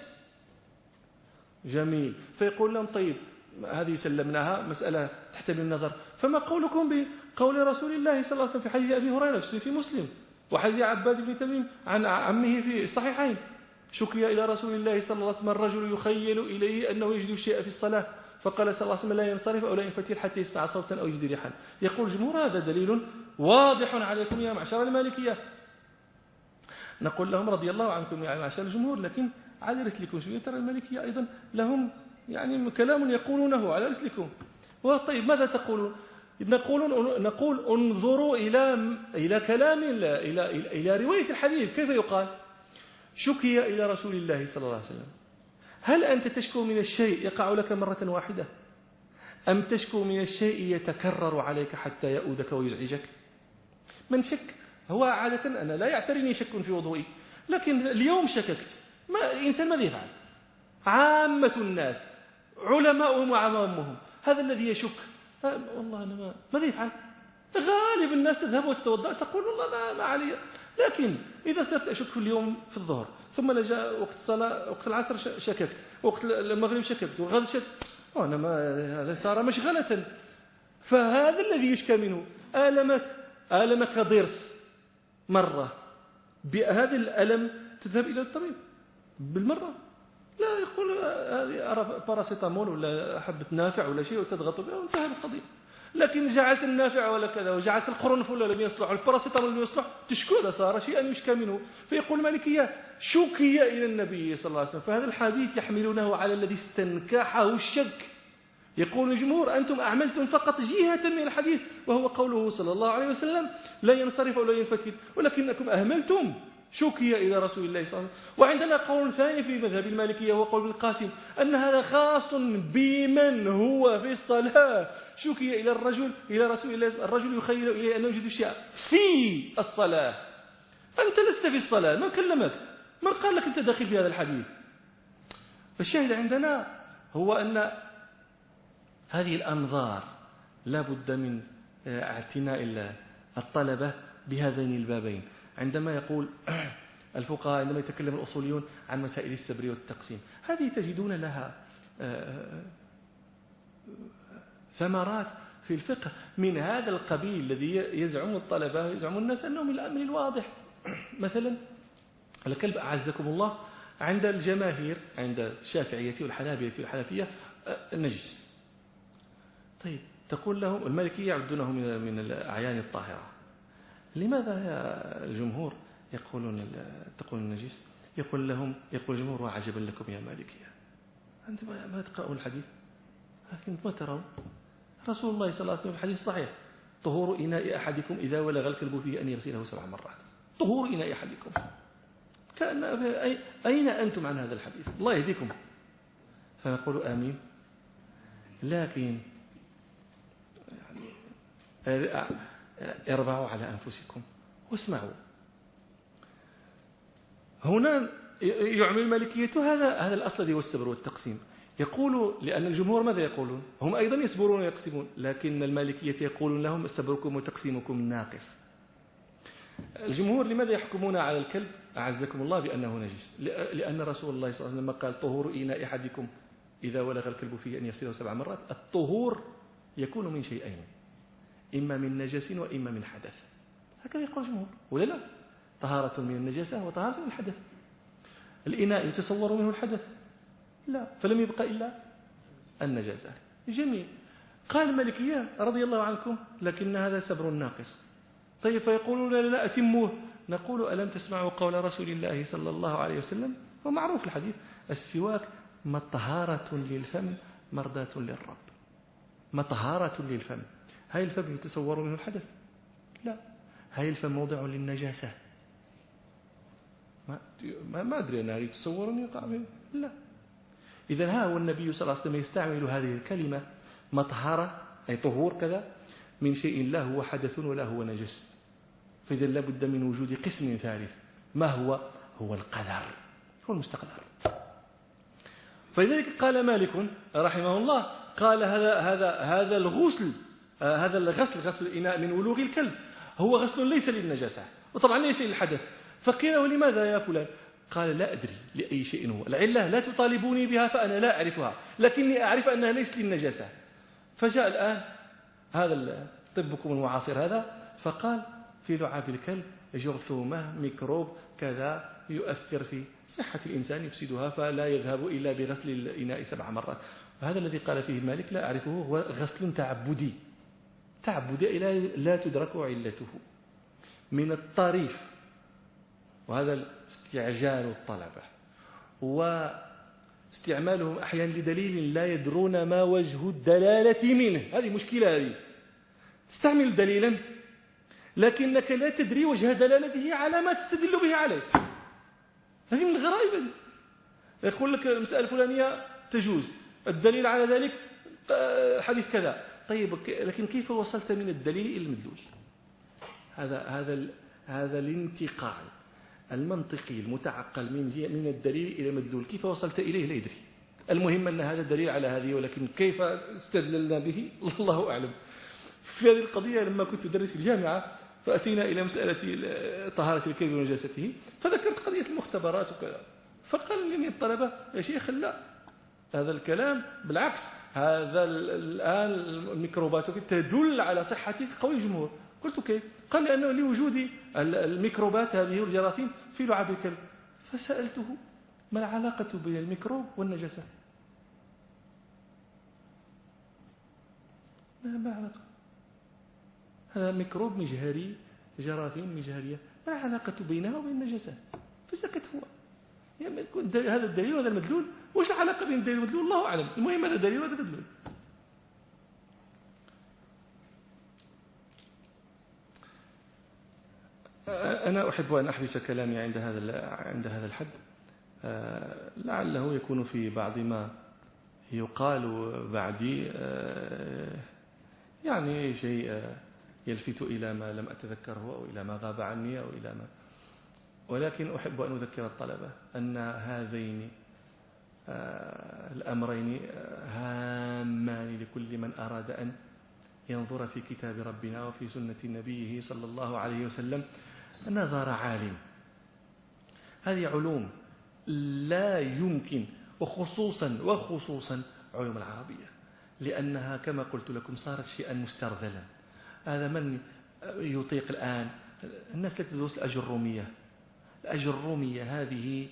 جميل. فيقول لهم طيب هذه سلمناها، مسألة تحتمل النظر، فما قولكم بقول رسول الله صلى الله عليه وسلم في حديث أبي هريرة في مسلم، وحديث عباد بن تميم عن عمه في الصحيحين، شكي إلى رسول الله صلى الله عليه وسلم الرجل يخيل إليه أنه يجد الشيء في الصلاة، فقال صلى الله عليه وسلم لا ينصرف أو لا ينفتل حتى يسمع صوتا أو يجد ريحا. يقول الجمهور هذا دليل واضح عليكم يا معشر المالكية. نقول لهم رضي الله عنكم يا معشر الجمهور، لكن على رسلكم شوية، ترى المالكية أيضا لهم يعني كلام يقولونه على رسلكم. وطيب ماذا تقولون؟ نقول انظروا إلى كلام إلى رواية الحديث. كيف يقال؟ شكي إلى رسول الله صلى الله عليه وسلم. هل أنت تشكو من الشيء يقع لك مرة واحدة، أم تشكو من الشيء يتكرر عليك حتى يؤودك ويزعجك؟ من شك هو عادة أنا لا يعتريني شك في وضوئي، لكن اليوم شككت، الإنسان ماذا يفعل؟ عامة الناس علماؤهم وعوامهم هذا الذي يشك، والله أنا ماذا يفعل؟ غالب الناس تذهب وتتوضأ تقول والله ما علي. لكن إذا صرت أشك في اليوم في الظهر، ثم جاء وقت الصلاة وقت العصر شككت، وقت المغرب شككت، والغد شككت، أنا ما صار مشغلة. فهذا الذي يشكى منه. آلمك ضرس مرة، بهذا الألم تذهب إلى الطبيب بالمرة؟ لا، يقول هذه باراسيتامول ولا حبة نافع ولا شيء وتضغط بها وانتهى القضية. لكن جعلت النافع ولا كذا وجعلت القرنفل ولا لم يصلح والباراسيتامول لم يصلح، تشكو، هذا صار شيئا يشكى منه. فيقول المالكية شكي إلى النبي صلى الله عليه وسلم، فهذا الحديث يحملونه على الذي استنكحه الشك. يقول الجمهور أنتم أعملتم فقط جهة من الحديث، وهو قوله صلى الله عليه وسلم لا ينصرف ولا ينفتل، ولكنكم أهملتم شكي إلى رسول الله صلى الله عليه وسلم. وعندنا قول ثاني في مذهب المالكية وهو قول ابن القاسم أن هذا خاص بمن هو في الصلاة. شكي إلى رسول الله، الرجل يخيل إليه أنه يجد الشيء في الصلاة. أنت لست في الصلاة، من كلمك؟ من قال لك أنت داخل في هذا الحديث؟ الشاهد عندنا هو أن هذه الأنظار لا بد من اعتناء الطلبة بهذين البابين. عندما يقول الفقهاء، عندما يتكلم الأصوليون عن مسائل السبر والتقسيم، هذه تجدون لها ثمرات في الفقه من هذا القبيل الذي يزعم الطلبة يزعم الناس أنه من الأمر الواضح. مثلا الكلب أعزكم الله عند الجماهير، عند الشافعية والحنابلة والحنفية النجس. طيب تقول لهم المالكية يعدونه من الأعيان الطاهرة، لماذا يا الجمهور تقول النجس؟ يقول الجمهور وعجبا لكم يا مالكية، أنتم ما تقرأون الحديث، لكن ما ترون رسول الله صلى الله عليه وسلم في الحديث صحيح طهور إناء أحدكم إذا ولغ الكلب فيه أن يغسله 7 مرات. طهور إناء أحدكم، أين أنتم عن هذا الحديث؟ الله يهديكم. فنقول آمين. لكن اربعوا على أنفسكم واسمعوا. هنا يعمل المالكية هذا الأصل الذي هو السبر والتقسيم. يقول لأن الجمهور ماذا يقولون؟ هم أيضا يسبرون ويقسمون، لكن المالكية يقولون لهم سبركم وتقسيمكم ناقص. الجمهور لماذا يحكمون على الكلب أعزكم الله بأنه نجس؟ لأن رسول الله صلى الله عليه وسلم قال طهور إناء أحدكم إذا ولغ الكلب فيه أن يغسله 7 مرات. الطهور يكون من شيئين، إما من نجس وإما من حدث. هكذا يقول الجمهور ولا لا؟ طهارة من النجاسة وطهارة من الحدث. الإناء يتصور منه الحدث؟ لا، فلم يبقى إلا النجاسة. جميل. قال المالكية رضي الله عنكم لكن هذا سبر ناقص. طيب فيقولون لا أتموه. نقول ألم تسمعوا قول رسول الله صلى الله عليه وسلم؟ ومعروف الحديث السواك مطهارة للفم مرضاة للرب. مطهارة للفم. هاي الفم يتصور منه الحدث؟ لا. هاي الفم موضع للنجاسة؟ ما أدري أنها يتصور أن يقع منه؟ لا. إذن ها هو النبي صلى الله عليه وسلم يستعمل هذه الكلمة مطهرة أي طهور كذا من شيء لا هو حدث ولا هو نجس. فإذا لا بد من وجود قسم ثالث. ما هو القدر، هو المستقدر. فلذلك قال مالك رحمه الله قال هذا الغسل غسل الإناء من ولوغ الكلب هو غسل ليس للنجاسة وطبعا ليس للحدث. فقيل له لماذا يا فلان؟ قال لا أدري لأي شيء هو، العلة لا تطالبوني بها فأنا لا أعرفها، لكني أعرف أنها ليست للنجاسة. فجاء الآن هذا طبكم المعاصر هذا فقال في لعاب الكلب جرثومة ميكروب كذا يؤثر في صحة الإنسان يفسدها فلا يذهب إلا بغسل الإناء 7 مرات. وهذا الذي قال فيه مالك لا أعرفه هو غسل تعبدي لا تدرك علته من الطريف، وهذا استعجال الطلبة واستعمالهم أحيانا لدليل لا يدرون ما وجه الدلالة منه. هذه مشكلة، هذه تستعمل دليلا لكنك لا تدري وجه دلالته على ما تستدل به عليه. هذه من الغرائب. يقول لك المسألة الفلانية تجوز، الدليل على ذلك حديث كذا. طيب لكن كيف وصلت من الدليل إلى المدلول؟ هذا الانتقال المنطقي المتعقل من الدليل إلى المدلول كيف وصلت إليه لا يدري. المهم أن هذا الدليل على هذه، ولكن كيف استدللنا به الله أعلم. في هذه القضية لما كنت أدرس في الجامعة فأتينا إلى مسألة طهارة الكلب ونجاسته، فذكرت قضية المختبرات وكذا، فقال لي الطلبة يا شيخ لا، هذا الكلام بالعكس، هذا الآن الميكروبات تدل على صحة قول الجمهور. قلت كيف؟ قال لأنه لوجود الميكروبات هذه والجراثيم في لعاب الكلب. فسألته ما العلاقة بين الميكروب والنجاسة؟ ما علاقة؟ هذا ميكروب مجهري، جراثيم مجهرية، ما العلاقة بينها وبين النجاسة؟ فسكت هو. يعني هذا الدليل وهذا المدلول، وش العلاقة بين الدليل والمدلول؟ الله أعلم. المهم هذا دليل وهذا مدلول. أنا أحب أن أحبس كلامي عند هذا الحد، لعله يكون في بعض ما يقال بعدي يعني شيء يلفت إلى ما لم أتذكره أو إلى ما غاب عني أو إلى ما، ولكن أحب أن أذكر الطلبة أن هذين الأمرين هامان لكل من أراد أن ينظر في كتاب ربنا وفي سنة نبيه صلى الله عليه وسلم نظر عالم. هذه علوم لا يمكن، وخصوصا علوم العربية، لأنها كما قلت لكم صارت شيئا مسترذلا. هذا من يطيق الآن الناس لا تدرس الأجرومية هذه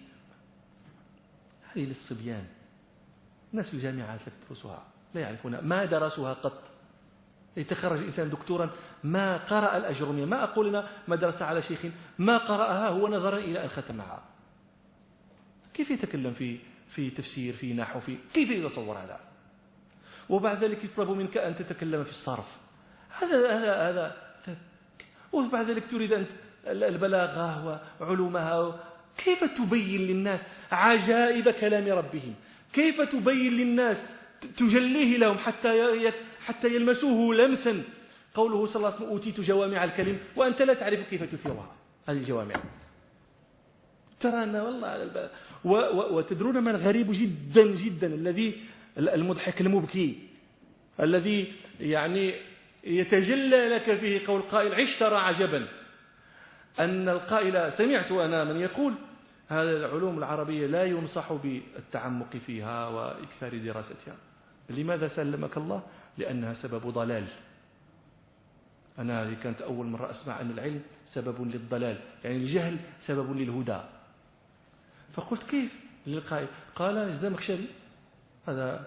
للصبيان. الناس في الجامعات لا تدرسها، لا يعرفون، ما درسوها قط. يتخرج الإنسان دكتورا ما قرأ الأجرومية، ما أقول لنا ما درس على شيخ، ما قرأها هو نظرا إلى أن ختمها. كيف يتكلم في تفسير، في نحو، كيف يتصور هذا؟ وبعد ذلك يطلب منك أن تتكلم في الصرف. هذا وبعد ذلك تريد أن البلاغة وعلومها. كيف تبين للناس عجائب كلام ربهم؟ كيف تبين للناس تجليه لهم حتى يلمسوه لمسا؟ قوله صلى الله عليه وسلم أوتيت جوامع الكلم، وأنت لا تعرف كيف تثيرها هذه الجوامع. ترى أن والله وتدرون من غريب جدا جدا، الذي المضحك المبكي الذي يعني يتجلى لك فيه قول قائل عش ترى عجبا، أن القائل سمعت أنا من يقول هذا العلوم العربية لا ينصح بالتعمق فيها وإكثار دراستها. لماذا سلمك الله؟ لأنها سبب ضلال. أنا هذه كانت أول مرة أسمع أن العلم سبب للضلال، يعني الجهل سبب للهدى. فقلت كيف للقائل؟ قال الزمخشري هذا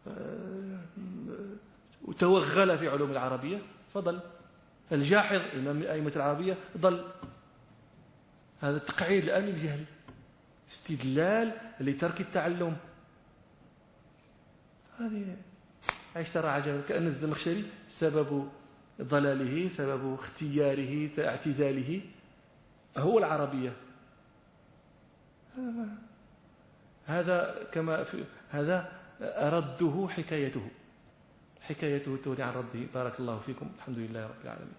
توغل في علوم العربية فضل، الجاحظ إمام من أئمة العربية ضل. هذا التقعيد الآن للجهل، استدلال لترك التعلم. هذه عيش ترى عجبا، كأن الزمخشري سبب ضلاله، سبب اختياره، اعتزاله هو العربية. هذا كما هذا رده حكايته تولي عن رده. بارك الله فيكم، الحمد لله رب العالمين.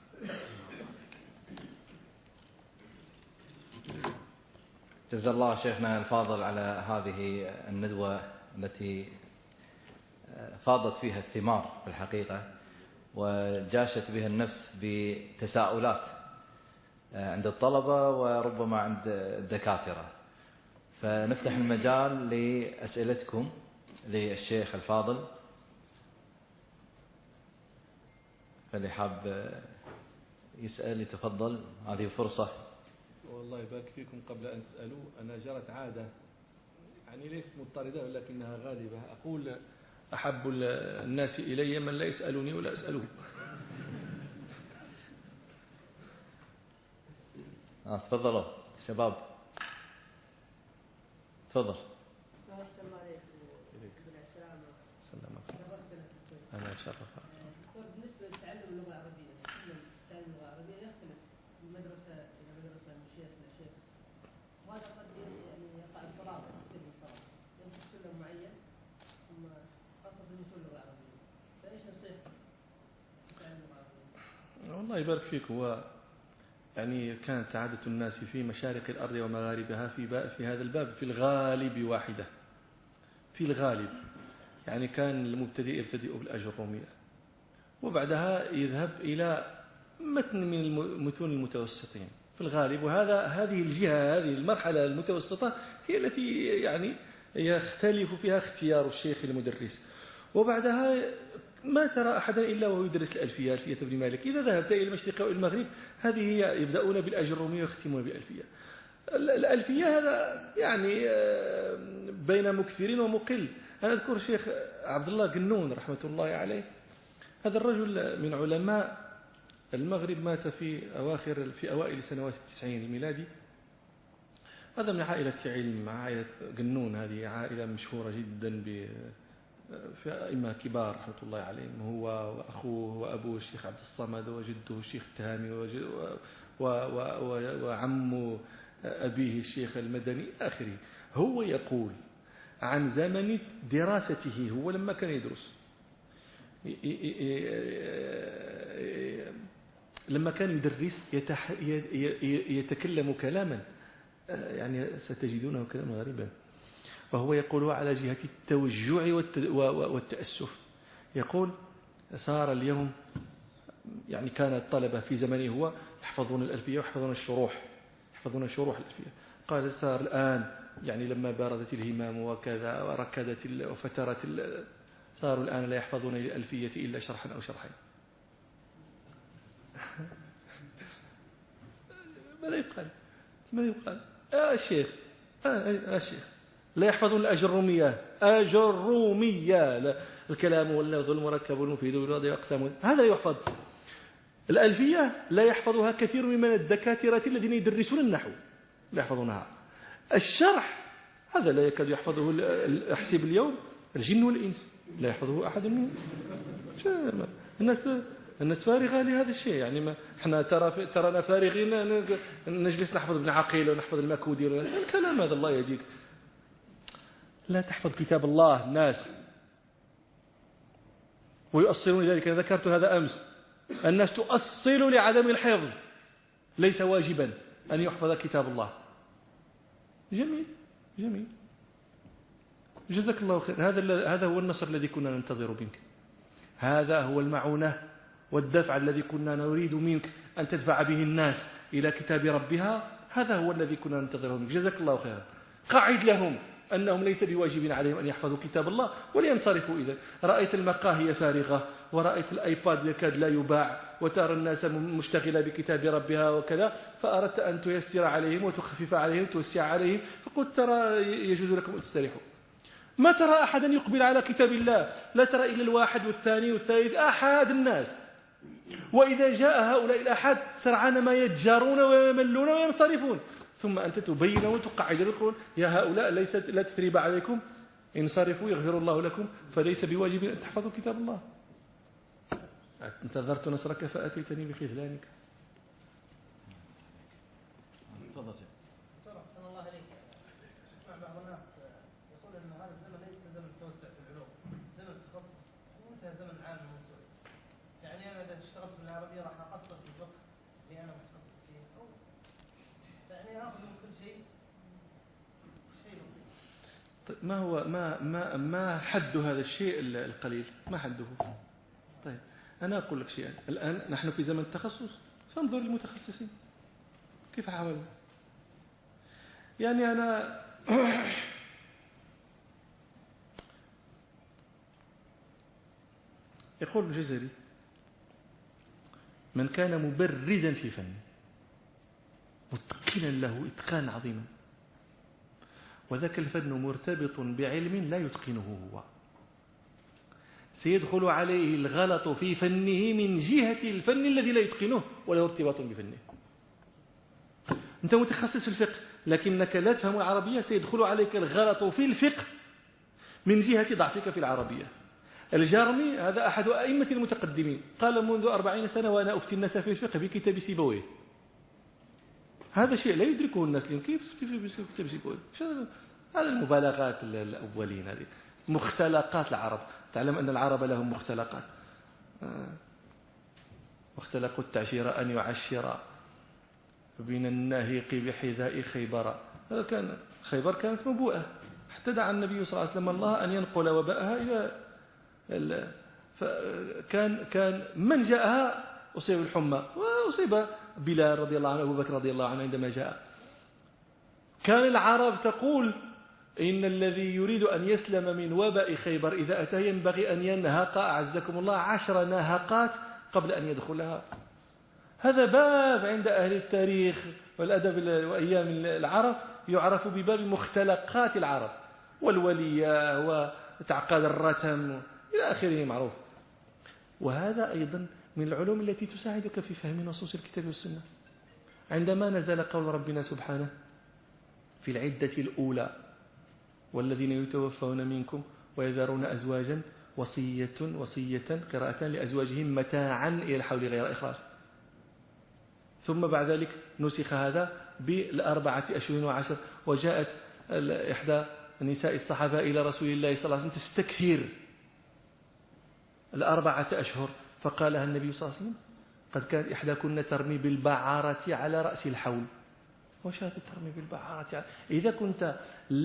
جزا الله شيخنا الفاضل على هذه الندوة التي فاضت فيها الثمار في الحقيقة، وجاشت بها النفس بتساؤلات عند الطلبة وربما عند الدكاترة. فنفتح المجال لأسئلتكم للشيخ الفاضل، فاللي حاب يسأل يتفضل، هذه فرصة. والله يبارك فيكم. قبل أن تسألوا، أنا جرت عادة يعني ليست مضطردة ولكنها غالبة، أقول أحب الناس إلي من لا يسألني ولا أسأله. تفضلوا شباب، تفضل. أنا أتشرف. بالنسبة لتعلم اللغة العربية، تعلم اللغة العربية يختلف من مدرسة إلى مدرسة، من شيخ إلى شيخ، وهذا قد يعني يقع اضطراب كثير من الطلبة، يمسك سلم معين ثم خاصة في المثل اللغة العربية، فإيش نصيحة تعلم اللغة العربية؟ والله يبارك فيك. هو يعني كانت عادة الناس في مشارق الأرض ومغاربها في هذا الباب في الغالب واحدة. في الغالب يعني كان المبتدئ يبتدئ بالأجرومية، وبعدها يذهب إلى متن من المتون المتوسطين في الغالب. هذه الجهة، هذه المرحلة المتوسطة هي التي يعني يختلف فيها اختيار الشيخ المدرس. وبعدها ما ترى أحدا إلا وهو يدرس الألفية، ألفية ابن مالك. إذا ذهبت إلى المشرق أو المغرب هذه هي، يبدأون بالأجرومية ويختمون بالألفية. الألفية هذا يعني بين مكثر ومقل. أنا أذكر الشيخ عبد الله قنون رحمة الله عليه، هذا الرجل من علماء المغرب، مات في أوائل سنوات 90 الميلادي. هذا من عائلة علم، عائلة قنون، هذه عائلة مشهورة جدا في أئمة كبار رحمة الله عليهم، هو وأخوه وأبوه الشيخ عبد الصمد وجده الشيخ التهامي وعم أبيه الشيخ المدني آخره. هو يقول عن زمن دراسته، هو لما كان يدرس، لما كان يدرس يتكلم كلاما يعني ستجدونه كلاما غريبا، وهو يقول على جهة التوجع والتأسف. يقول صار اليوم يعني كان الطلبة في زمنه هو يحفظون الألفية ويحفظون الشروح، يحفظون شروح الألفية. قال صار الآن يعني لما باردت الهمام وكذا وركدت وفترت، صاروا الآن لا يحفظون الألفية إلا شرحا أو شرحين. ماذا يقال يا شيخ؟ الشيخ لا يحفظون الأجرومية، الكلام واللفظ المركب والمفيد والواضح أقسام، هذا يحفظ. الألفية لا يحفظها كثير من الدكاترة الذين يدرسون النحو، لا يحفظونها. الشرح هذا لا يكاد يحفظه أحسب اليوم الجن والإنس، لا يحفظه أحد منهم. الناس فارغة لهذا الشيء، يعني ما احنا ترانا فارغين نجلس نحفظ ابن عقيل ونحفظ المكودي، الكلام هذا الله يهديك. لا تحفظ كتاب الله الناس ويؤصلون ذلك. ذكرت هذا أمس، الناس تؤصل لعدم الحفظ، ليس واجبا أن يحفظ كتاب الله. جميل جزاك الله خير. هذا هو النصر الذي كنا ننتظر منك، هذا هو المعونة والدفع الذي كنا نريد منك أن تدفع به الناس إلى كتاب ربها، هذا هو الذي كنا ننتظره منك. جزاك الله خيرا. قاعد لهم أنهم ليس بواجب عليهم أن يحفظوا كتاب الله ولينصرفوا. إذا رأيت المقاهي فارغة ورأيت الآيباد يكاد لا يباع وترى الناس مشتغلة بكتاب ربها وكذا، فأردت أن تيسر عليهم وتخفف عليهم وتوسع عليهم، فقلت ترى يجوز لكم أن تستريحوا. ما ترى أحدا يقبل على كتاب الله، لا ترى إلا الواحد والثاني والثالث أحد الناس، وإذا جاء هؤلاء الأحد سرعان ما يتجارون ويملون وينصرفون، ثم أنت تبين وتقعد وتقول يا هؤلاء لا تثريب عليكم، انصرفوا يغفر الله لكم، فليس بواجب أن تحفظوا كتاب الله. انتظرت نصرك فأتيتني بخذلانك. تفضل. أحسن الله عليك. اسمع بعض الناس يقول أن هذا الزمن ليس زمن توسع في العلوم، زمن تخصص، وانتهى زمن عالم منسوب. يعني أنا إذا اشتغلت في العربية راح أقصر في الفقه اللي أنا متخصص فيه، أو يعني آخذ من كل شيء بسيط. ما هو ما حد هذا الشيء القليل؟ ما حده؟ طيب أنا أقول لك شيئا. الآن نحن في زمن التخصص، فانظر للمتخصصين كيف حاولوا. يعني أنا يقول الجزري: من كان مبرزا في فن متقنا له إتقانا عظيما، وذاك الفن مرتبط بعلم لا يتقنه هو، سيدخل عليه الغلط في فنه من جهة الفن الذي لا يتقنه وله ارتباط بفنه. أنت متخصص في الفقه لكنك لا تفهم العربية، سيدخل عليك الغلط في الفقه من جهة ضعفك في العربية. الجارمي هذا أحد أئمة المتقدمين، قال: منذ 40 سنة وأنا أفتي الناس في الفقه بكتاب سيبويه. هذا شيء لا يدركه الناس اليوم. كيف تفتي في كتاب سيبويه؟ هذا المبالغات الأولين، هذه مختلقات العرب. تعلم أن العرب لهم مختلقات. واختلقوا التعشير أن يعشر بين الناهيق بحذاء خيبر. هذا كان خيبر كانت مبوءة، حتى دعا النبي صلى الله عليه وسلم الله أن ينقل وباءها إلى كان من جاءها أصيب الحمى، وأصيب بلال رضي الله عنه، أبو بكر رضي الله عنه عندما جاء. كان العرب تقول: إن الذي يريد أن يسلم من وباء خيبر إذا أتاه ينبغي أن ينهق أعزكم الله 10 نهقات قبل أن يدخلها. هذا باب عند أهل التاريخ والأدب وأيام العرب يعرف بباب مختلقات العرب، والولية وتعقاد الرتم إلى آخره معروف. وهذا أيضا من العلوم التي تساعدك في فهم نصوص الكتاب والسنة. عندما نزل قول ربنا سبحانه في العدة الأولى: والذين يتوفون منكم ويذرون أزواجا وصية قراءة لأزواجهم متاعا إلى الحول غير إخراج. ثم بعد ذلك نسخ هذا ب4 أشهر و10، وجاءت إحدى نساء الصحابة إلى رسول الله صلى الله عليه وسلم تستكثر 4 أشهر، فقالها النبي صلى الله عليه وسلم: قد كانت إحداكن ترمي بالبعارة على رأس الحول. وش هذا ترمي بالبعارة؟ إذا كنت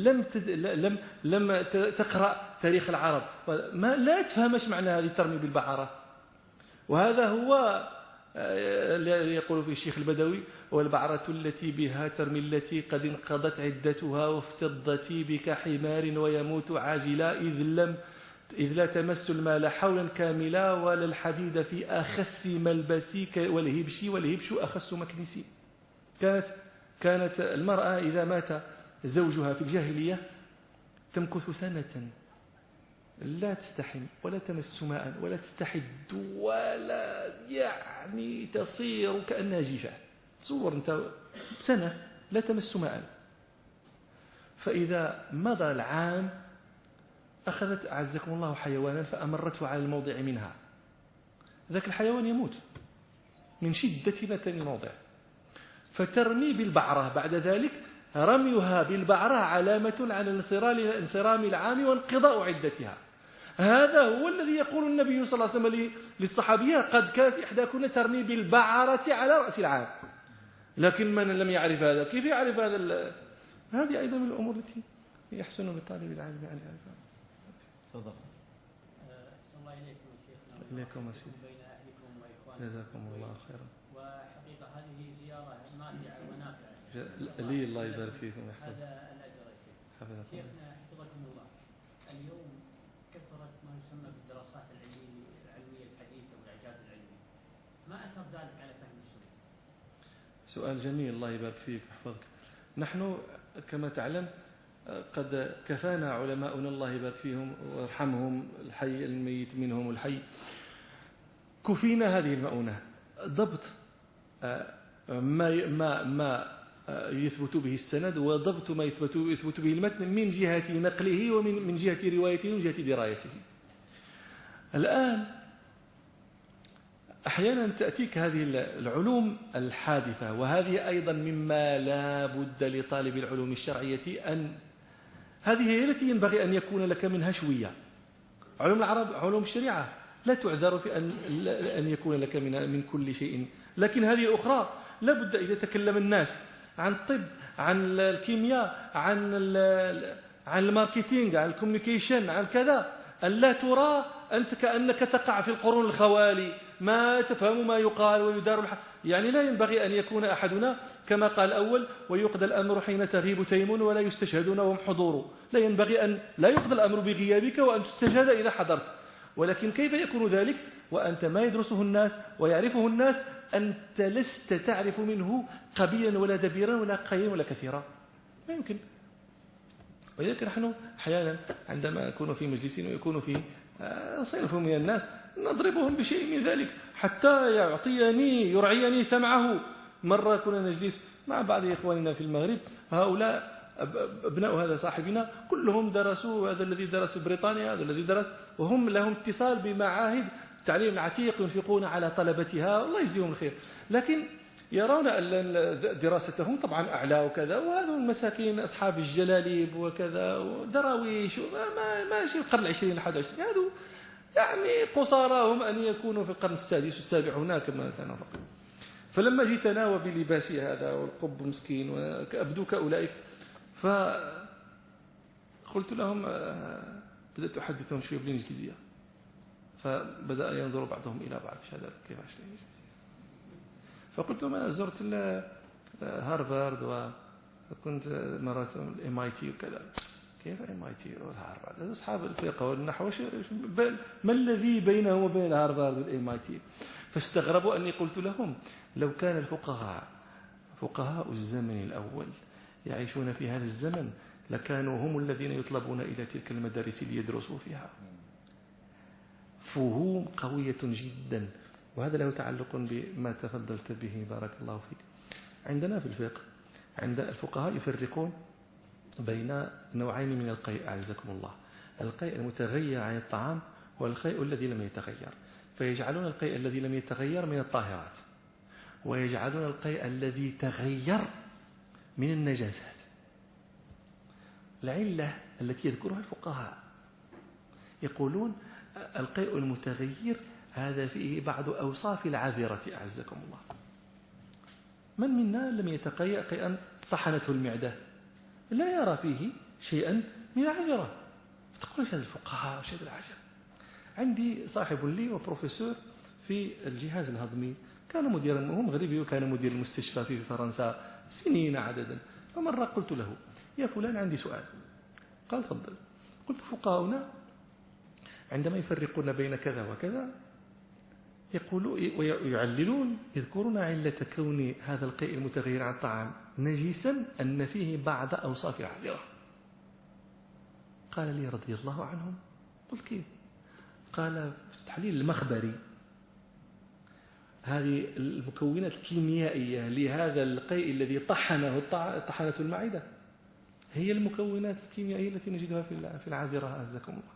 لم تقرأ تاريخ العرب لا تفهمش معنى هذه ترمي بالبعارة. وهذا هو يقول في الشيخ البدوي: والبعرة التي بها ترمي التي قد انقضت عدتها وافتضت بك حمار ويموت عاجلا إذ لا تمس المال حولا كاملا ولا الحديد في أخس ملبسي والهبش أخس مكنسي. كانت المرأة إذا مات زوجها في الجاهلية تمكث سنة لا تستحم ولا تمس ماء ولا تستحد ولا يعني تصير كأنها جيفة. تصور أنت سنة لا تمس ماء، فإذا مضى العام أخذت أعزكم الله حيوانا فأمرته على الموضع منها، ذاك الحيوان يموت من شدة نتن الموضع، فترمي بالبعرة. بعد ذلك رميها بالبعرة علامة على انصرام العام وانقضاء عدتها. هذا هو الذي يقول النبي صلى الله عليه وسلم للصحابية: قد كانت إحداكن ترمي بالبعرة على رأس العام. لكن من لم يعرف هذا كيف يعرف هذا؟ هذه أيضا من الأمور التي يحسن للطالب العلم أن يعرفها. تفضل. أحسن الله إليكم شيخنا. إليكم أسير. بين أهلكم وإخوانكم. جزاكم الله خيرا. وحقيقة هذه زيارة ماتعة ونافعة. لي الله يبارك فيكم ويحفظكم. هذا الأجر يا شيخ. شيخنا حفظكم الله. اليوم كثرت ما يسمى بالدراسات العلمية الحديثة والإعجاز العلمي. ما أثر ذلك على فهم السنة؟ سؤال جميل، الله يبارك فيك ويحفظك. نحن كما تعلم قد كفانا علماؤنا الله يبارك فيهم ويرحمهم، الحي الميت منهم والحي، كفينا هذه المؤونة: ضبط ما يثبت به السند، وضبط ما يثبت به المتن من جهة نقله ومن جهة روايته ومن جهة درايته. الآن أحيانا تأتيك هذه العلوم الحادثة، وهذه أيضا مما لا بد لطالب العلوم الشرعية أن هذه هي التي ينبغي أن يكون لك منها شوية. علوم العرب، علوم الشريعة لا تعذر في أن يكون لك من كل شيء، لكن هذه الأخرى لا بد. إذا تكلم الناس عن الطب، عن الكيمياء، عن الماركتينج، عن الكوميونيكيشن، عن كذا، أن لا ترى أنت كأنك تقع في القرون الخوالي، ما تفهم ما يقال ويدار يعني لا ينبغي أن يكون أحدنا كما قال الأول: ويقضى الأمر حين تغيب تيم ولا يستشهدون وهم حضور. لا ينبغي أن لا يقضى الأمر بغيابك وأن تستشهد إذا حضرت. ولكن كيف يكون ذلك وأنت ما يدرسه الناس ويعرفه الناس؟ أنت لست تعرف منه قبيلا ولا دبيرا ولا قليلا ولا كثيرا، ما يمكن. ولذلك نحن أحيانا عندما نكون في مجلس ويكون فيه صنف من الناس نضربهم بشيء من ذلك حتى يرعيني سمعه. مرة كنا نجلس مع بعض إخواننا في المغرب، هؤلاء ابناء هذا صاحبنا كلهم درسوا، هذا الذي درس في بريطانيا، هذا الذي درس، وهم لهم اتصال بمعاهد التعليم العتيق ينفقون على طلبتها، الله يجزيهم الخير، لكن يرون أن دراستهم طبعا أعلى وكذا، وهذول المساكين أصحاب الجلاليب وكذا ودراويش ماشي القرن العشرين لحد 20، هذو يعني قصاراهم أن يكونوا في القرن السادس والسابع هناك كما كان الرقم. فلما جئتنا وبلباسي هذا والقب مسكين وأبدو كأولئك، فقلت لهم، بدأت أحدثهم شوية بالإنجليزية، فبدأ ينظر بعضهم إلى بعض هذا كيف أشتري. فقلت لهم: أنا زرت هارفارد وكنت مرات MIT وكذا. كيف MIT والهارفارد؟ هذا أصحاب الفقه والنحو، ما الذي بينه وبين هارفارد والMIT؟ فاستغربوا أني قلت لهم: لو كان فقهاء الزمن الأول يعيشون في هذا الزمن لكانوا هم الذين يطلبون إلى تلك المدارس ليدرسوا فيها. فهوم قوية جدا، وهذا له تعلق بما تفضلت به بارك الله فيك. عندنا في الفقه عند الفقهاء يفرقون بين نوعين من القيء أعزكم الله: القيء المتغير عن الطعام والقيء الذي لم يتغير، فيجعلون القيء الذي لم يتغير من الطاهرات، ويجعلون القيء الذي تغير من النجاسات. العلة التي يذكرها الفقهاء يقولون القيء المتغير هذا فيه بعض أوصاف العذرة أعزكم الله. من منا لم يتقيأ قيئا طحنته المعدة لا يرى فيه شيئا من العذرة؟ تقول هذا الفقهاء وش هذا العجب. عندي صاحب لي وبروفيسور في الجهاز الهضمي، كان مديرا، هو مغربي وكان مدير المستشفى في فرنسا سنين عددا. فمرة قلت له: يا فلان عندي سؤال. قال: تفضل. قلت: فقهاؤنا عندما يفرقون بين كذا وكذا يقولون ويعللون يذكرون علة كون هذا القيء المتغير عن الطعام نجسا أن فيه بعض أوصاف العذرة. قال لي رضي الله عنهم: قلت: كيف؟ قال: في التحليل المخبري هذه المكونات الكيميائية لهذا القيء الذي طحنته المعدة هي المكونات الكيميائية التي نجدها في العذرة أعزكم الله.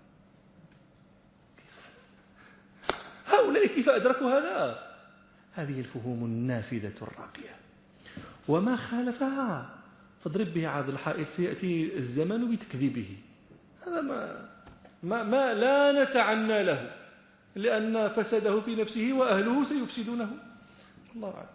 هؤلاء كيف أدركوا هذا؟ هذه الفهوم النافذة الراقية، وما خالفها فاضرب به عرض الحائط سيأتي الزمن بتكذيبه. هذا ما لا نتعنى له، لأن فسده في نفسه وأهله سيفسدونه. الله أعلم.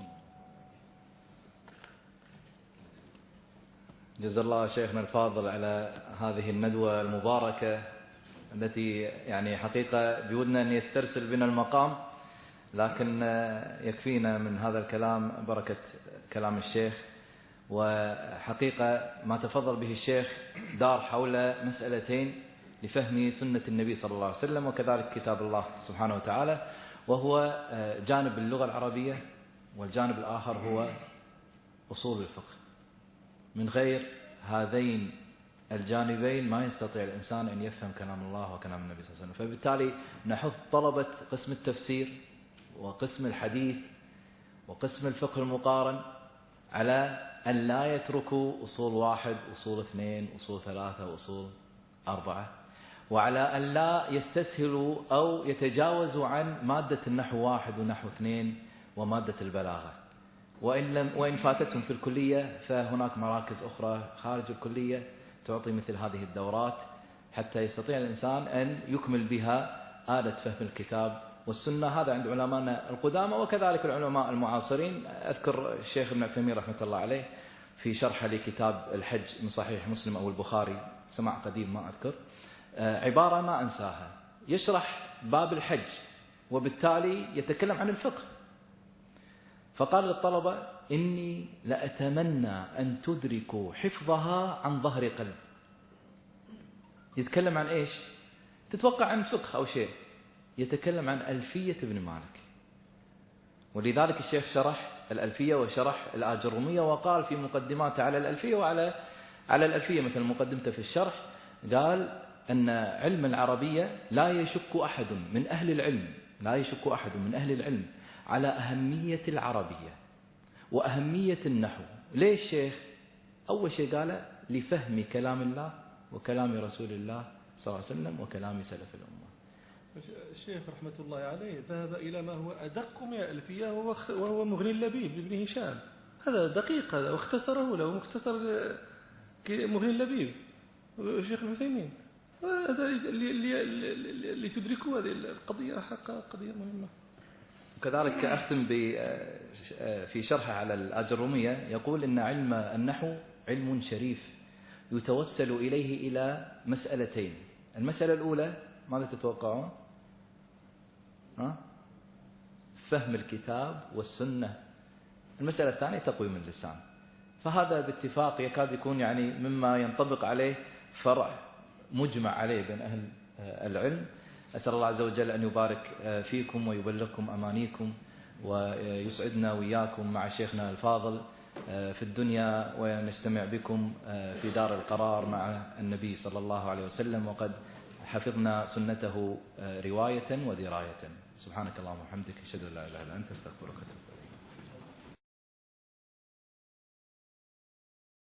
جزا الله شيخنا الفاضل على هذه الندوة المباركة التي يعني حقيقة بودنا أن يسترسل بنا المقام، لكن يكفينا من هذا الكلام بركة كلام الشيخ. وحقيقة ما تفضل به الشيخ دار حول مسألتين لفهم سنة النبي صلى الله عليه وسلم وكذلك كتاب الله سبحانه وتعالى، وهو جانب اللغة العربية، والجانب الآخر هو أصول الفقه. من غير هذين الجانبين ما يستطيع الإنسان أن يفهم كلام الله وكلام النبي صلى الله عليه وسلم. فبالتالي نحث طلبة قسم التفسير وقسم الحديث وقسم الفقه المقارن على أن لا يتركوا أصول 1 أصول 2 أصول 3 أصول 4، وعلى أن لا يستسهلوا أو يتجاوزوا عن مادة النحو 1 ونحو 2 ومادة البلاغة. وإن فاتتهم في الكلية فهناك مراكز أخرى خارج الكلية تعطي مثل هذه الدورات حتى يستطيع الإنسان أن يكمل بها آلة فهم الكتاب والسنة. هذا عند علماءنا القدامى وكذلك العلماء المعاصرين. أذكر الشيخ ابن عثيمين رحمة الله عليه في شرحه لكتاب الحج من صحيح مسلم أو البخاري سماع قديم ما أذكر، عبارة ما أنساها، يشرح باب الحج وبالتالي يتكلم عن الفقه، فقال للطلبة إني لأتمنى أن تدركوا حفظها عن ظهر قلب. يتكلم عن إيش؟ تتوقع عن فقه أو شيء، يتكلم عن ألفية ابن مالك. ولذلك الشيخ شرح الألفية وشرح الآجرومية، وقال في مقدماته على الألفية وعلى الألفية مثل مقدمته في الشرح، قال أن علم العربية لا يشك أحد من أهل العلم على أهمية العربية وأهمية النحو. ليش شيخ؟ أول شيء قال لفهم كلام الله وكلام رسول الله صلى الله عليه وسلم وكلام سلف الأمة. الشيخ رحمة الله عليه ذهب إلى ما هو أدق من الألفية وهو مغني اللبيب لابن هشام. هذا دقيق، هذا واختصره له مختصر مغني اللبيب الشيخ العثيمين. هذا لتدركوا هذه القضية، حقا قضية مهمة. وكذلك أختم في شرحه على الآجرومية، يقول إن علم النحو علم شريف يتوسل إليه إلى مسألتين. المسألة الأولى ماذا تتوقعون؟ فهم الكتاب والسنة. المسألة الثانية تقويم اللسان. فهذا باتفاق يكاد يكون يعني مما ينطبق عليه فرع مجمع عليه بين أهل العلم. أسأل الله عز وجل أن يبارك فيكم ويبلغكم أمانيكم، ويسعدنا وإياكم مع شيخنا الفاضل في الدنيا، ونجتمع بكم في دار القرار مع النبي صلى الله عليه وسلم، وقد حفظنا سنته رواية ودراية. سبحانك اللهم وبحمدك، أشهد أن لا إله إلا أنت، أستغفرك وأتوب إليك.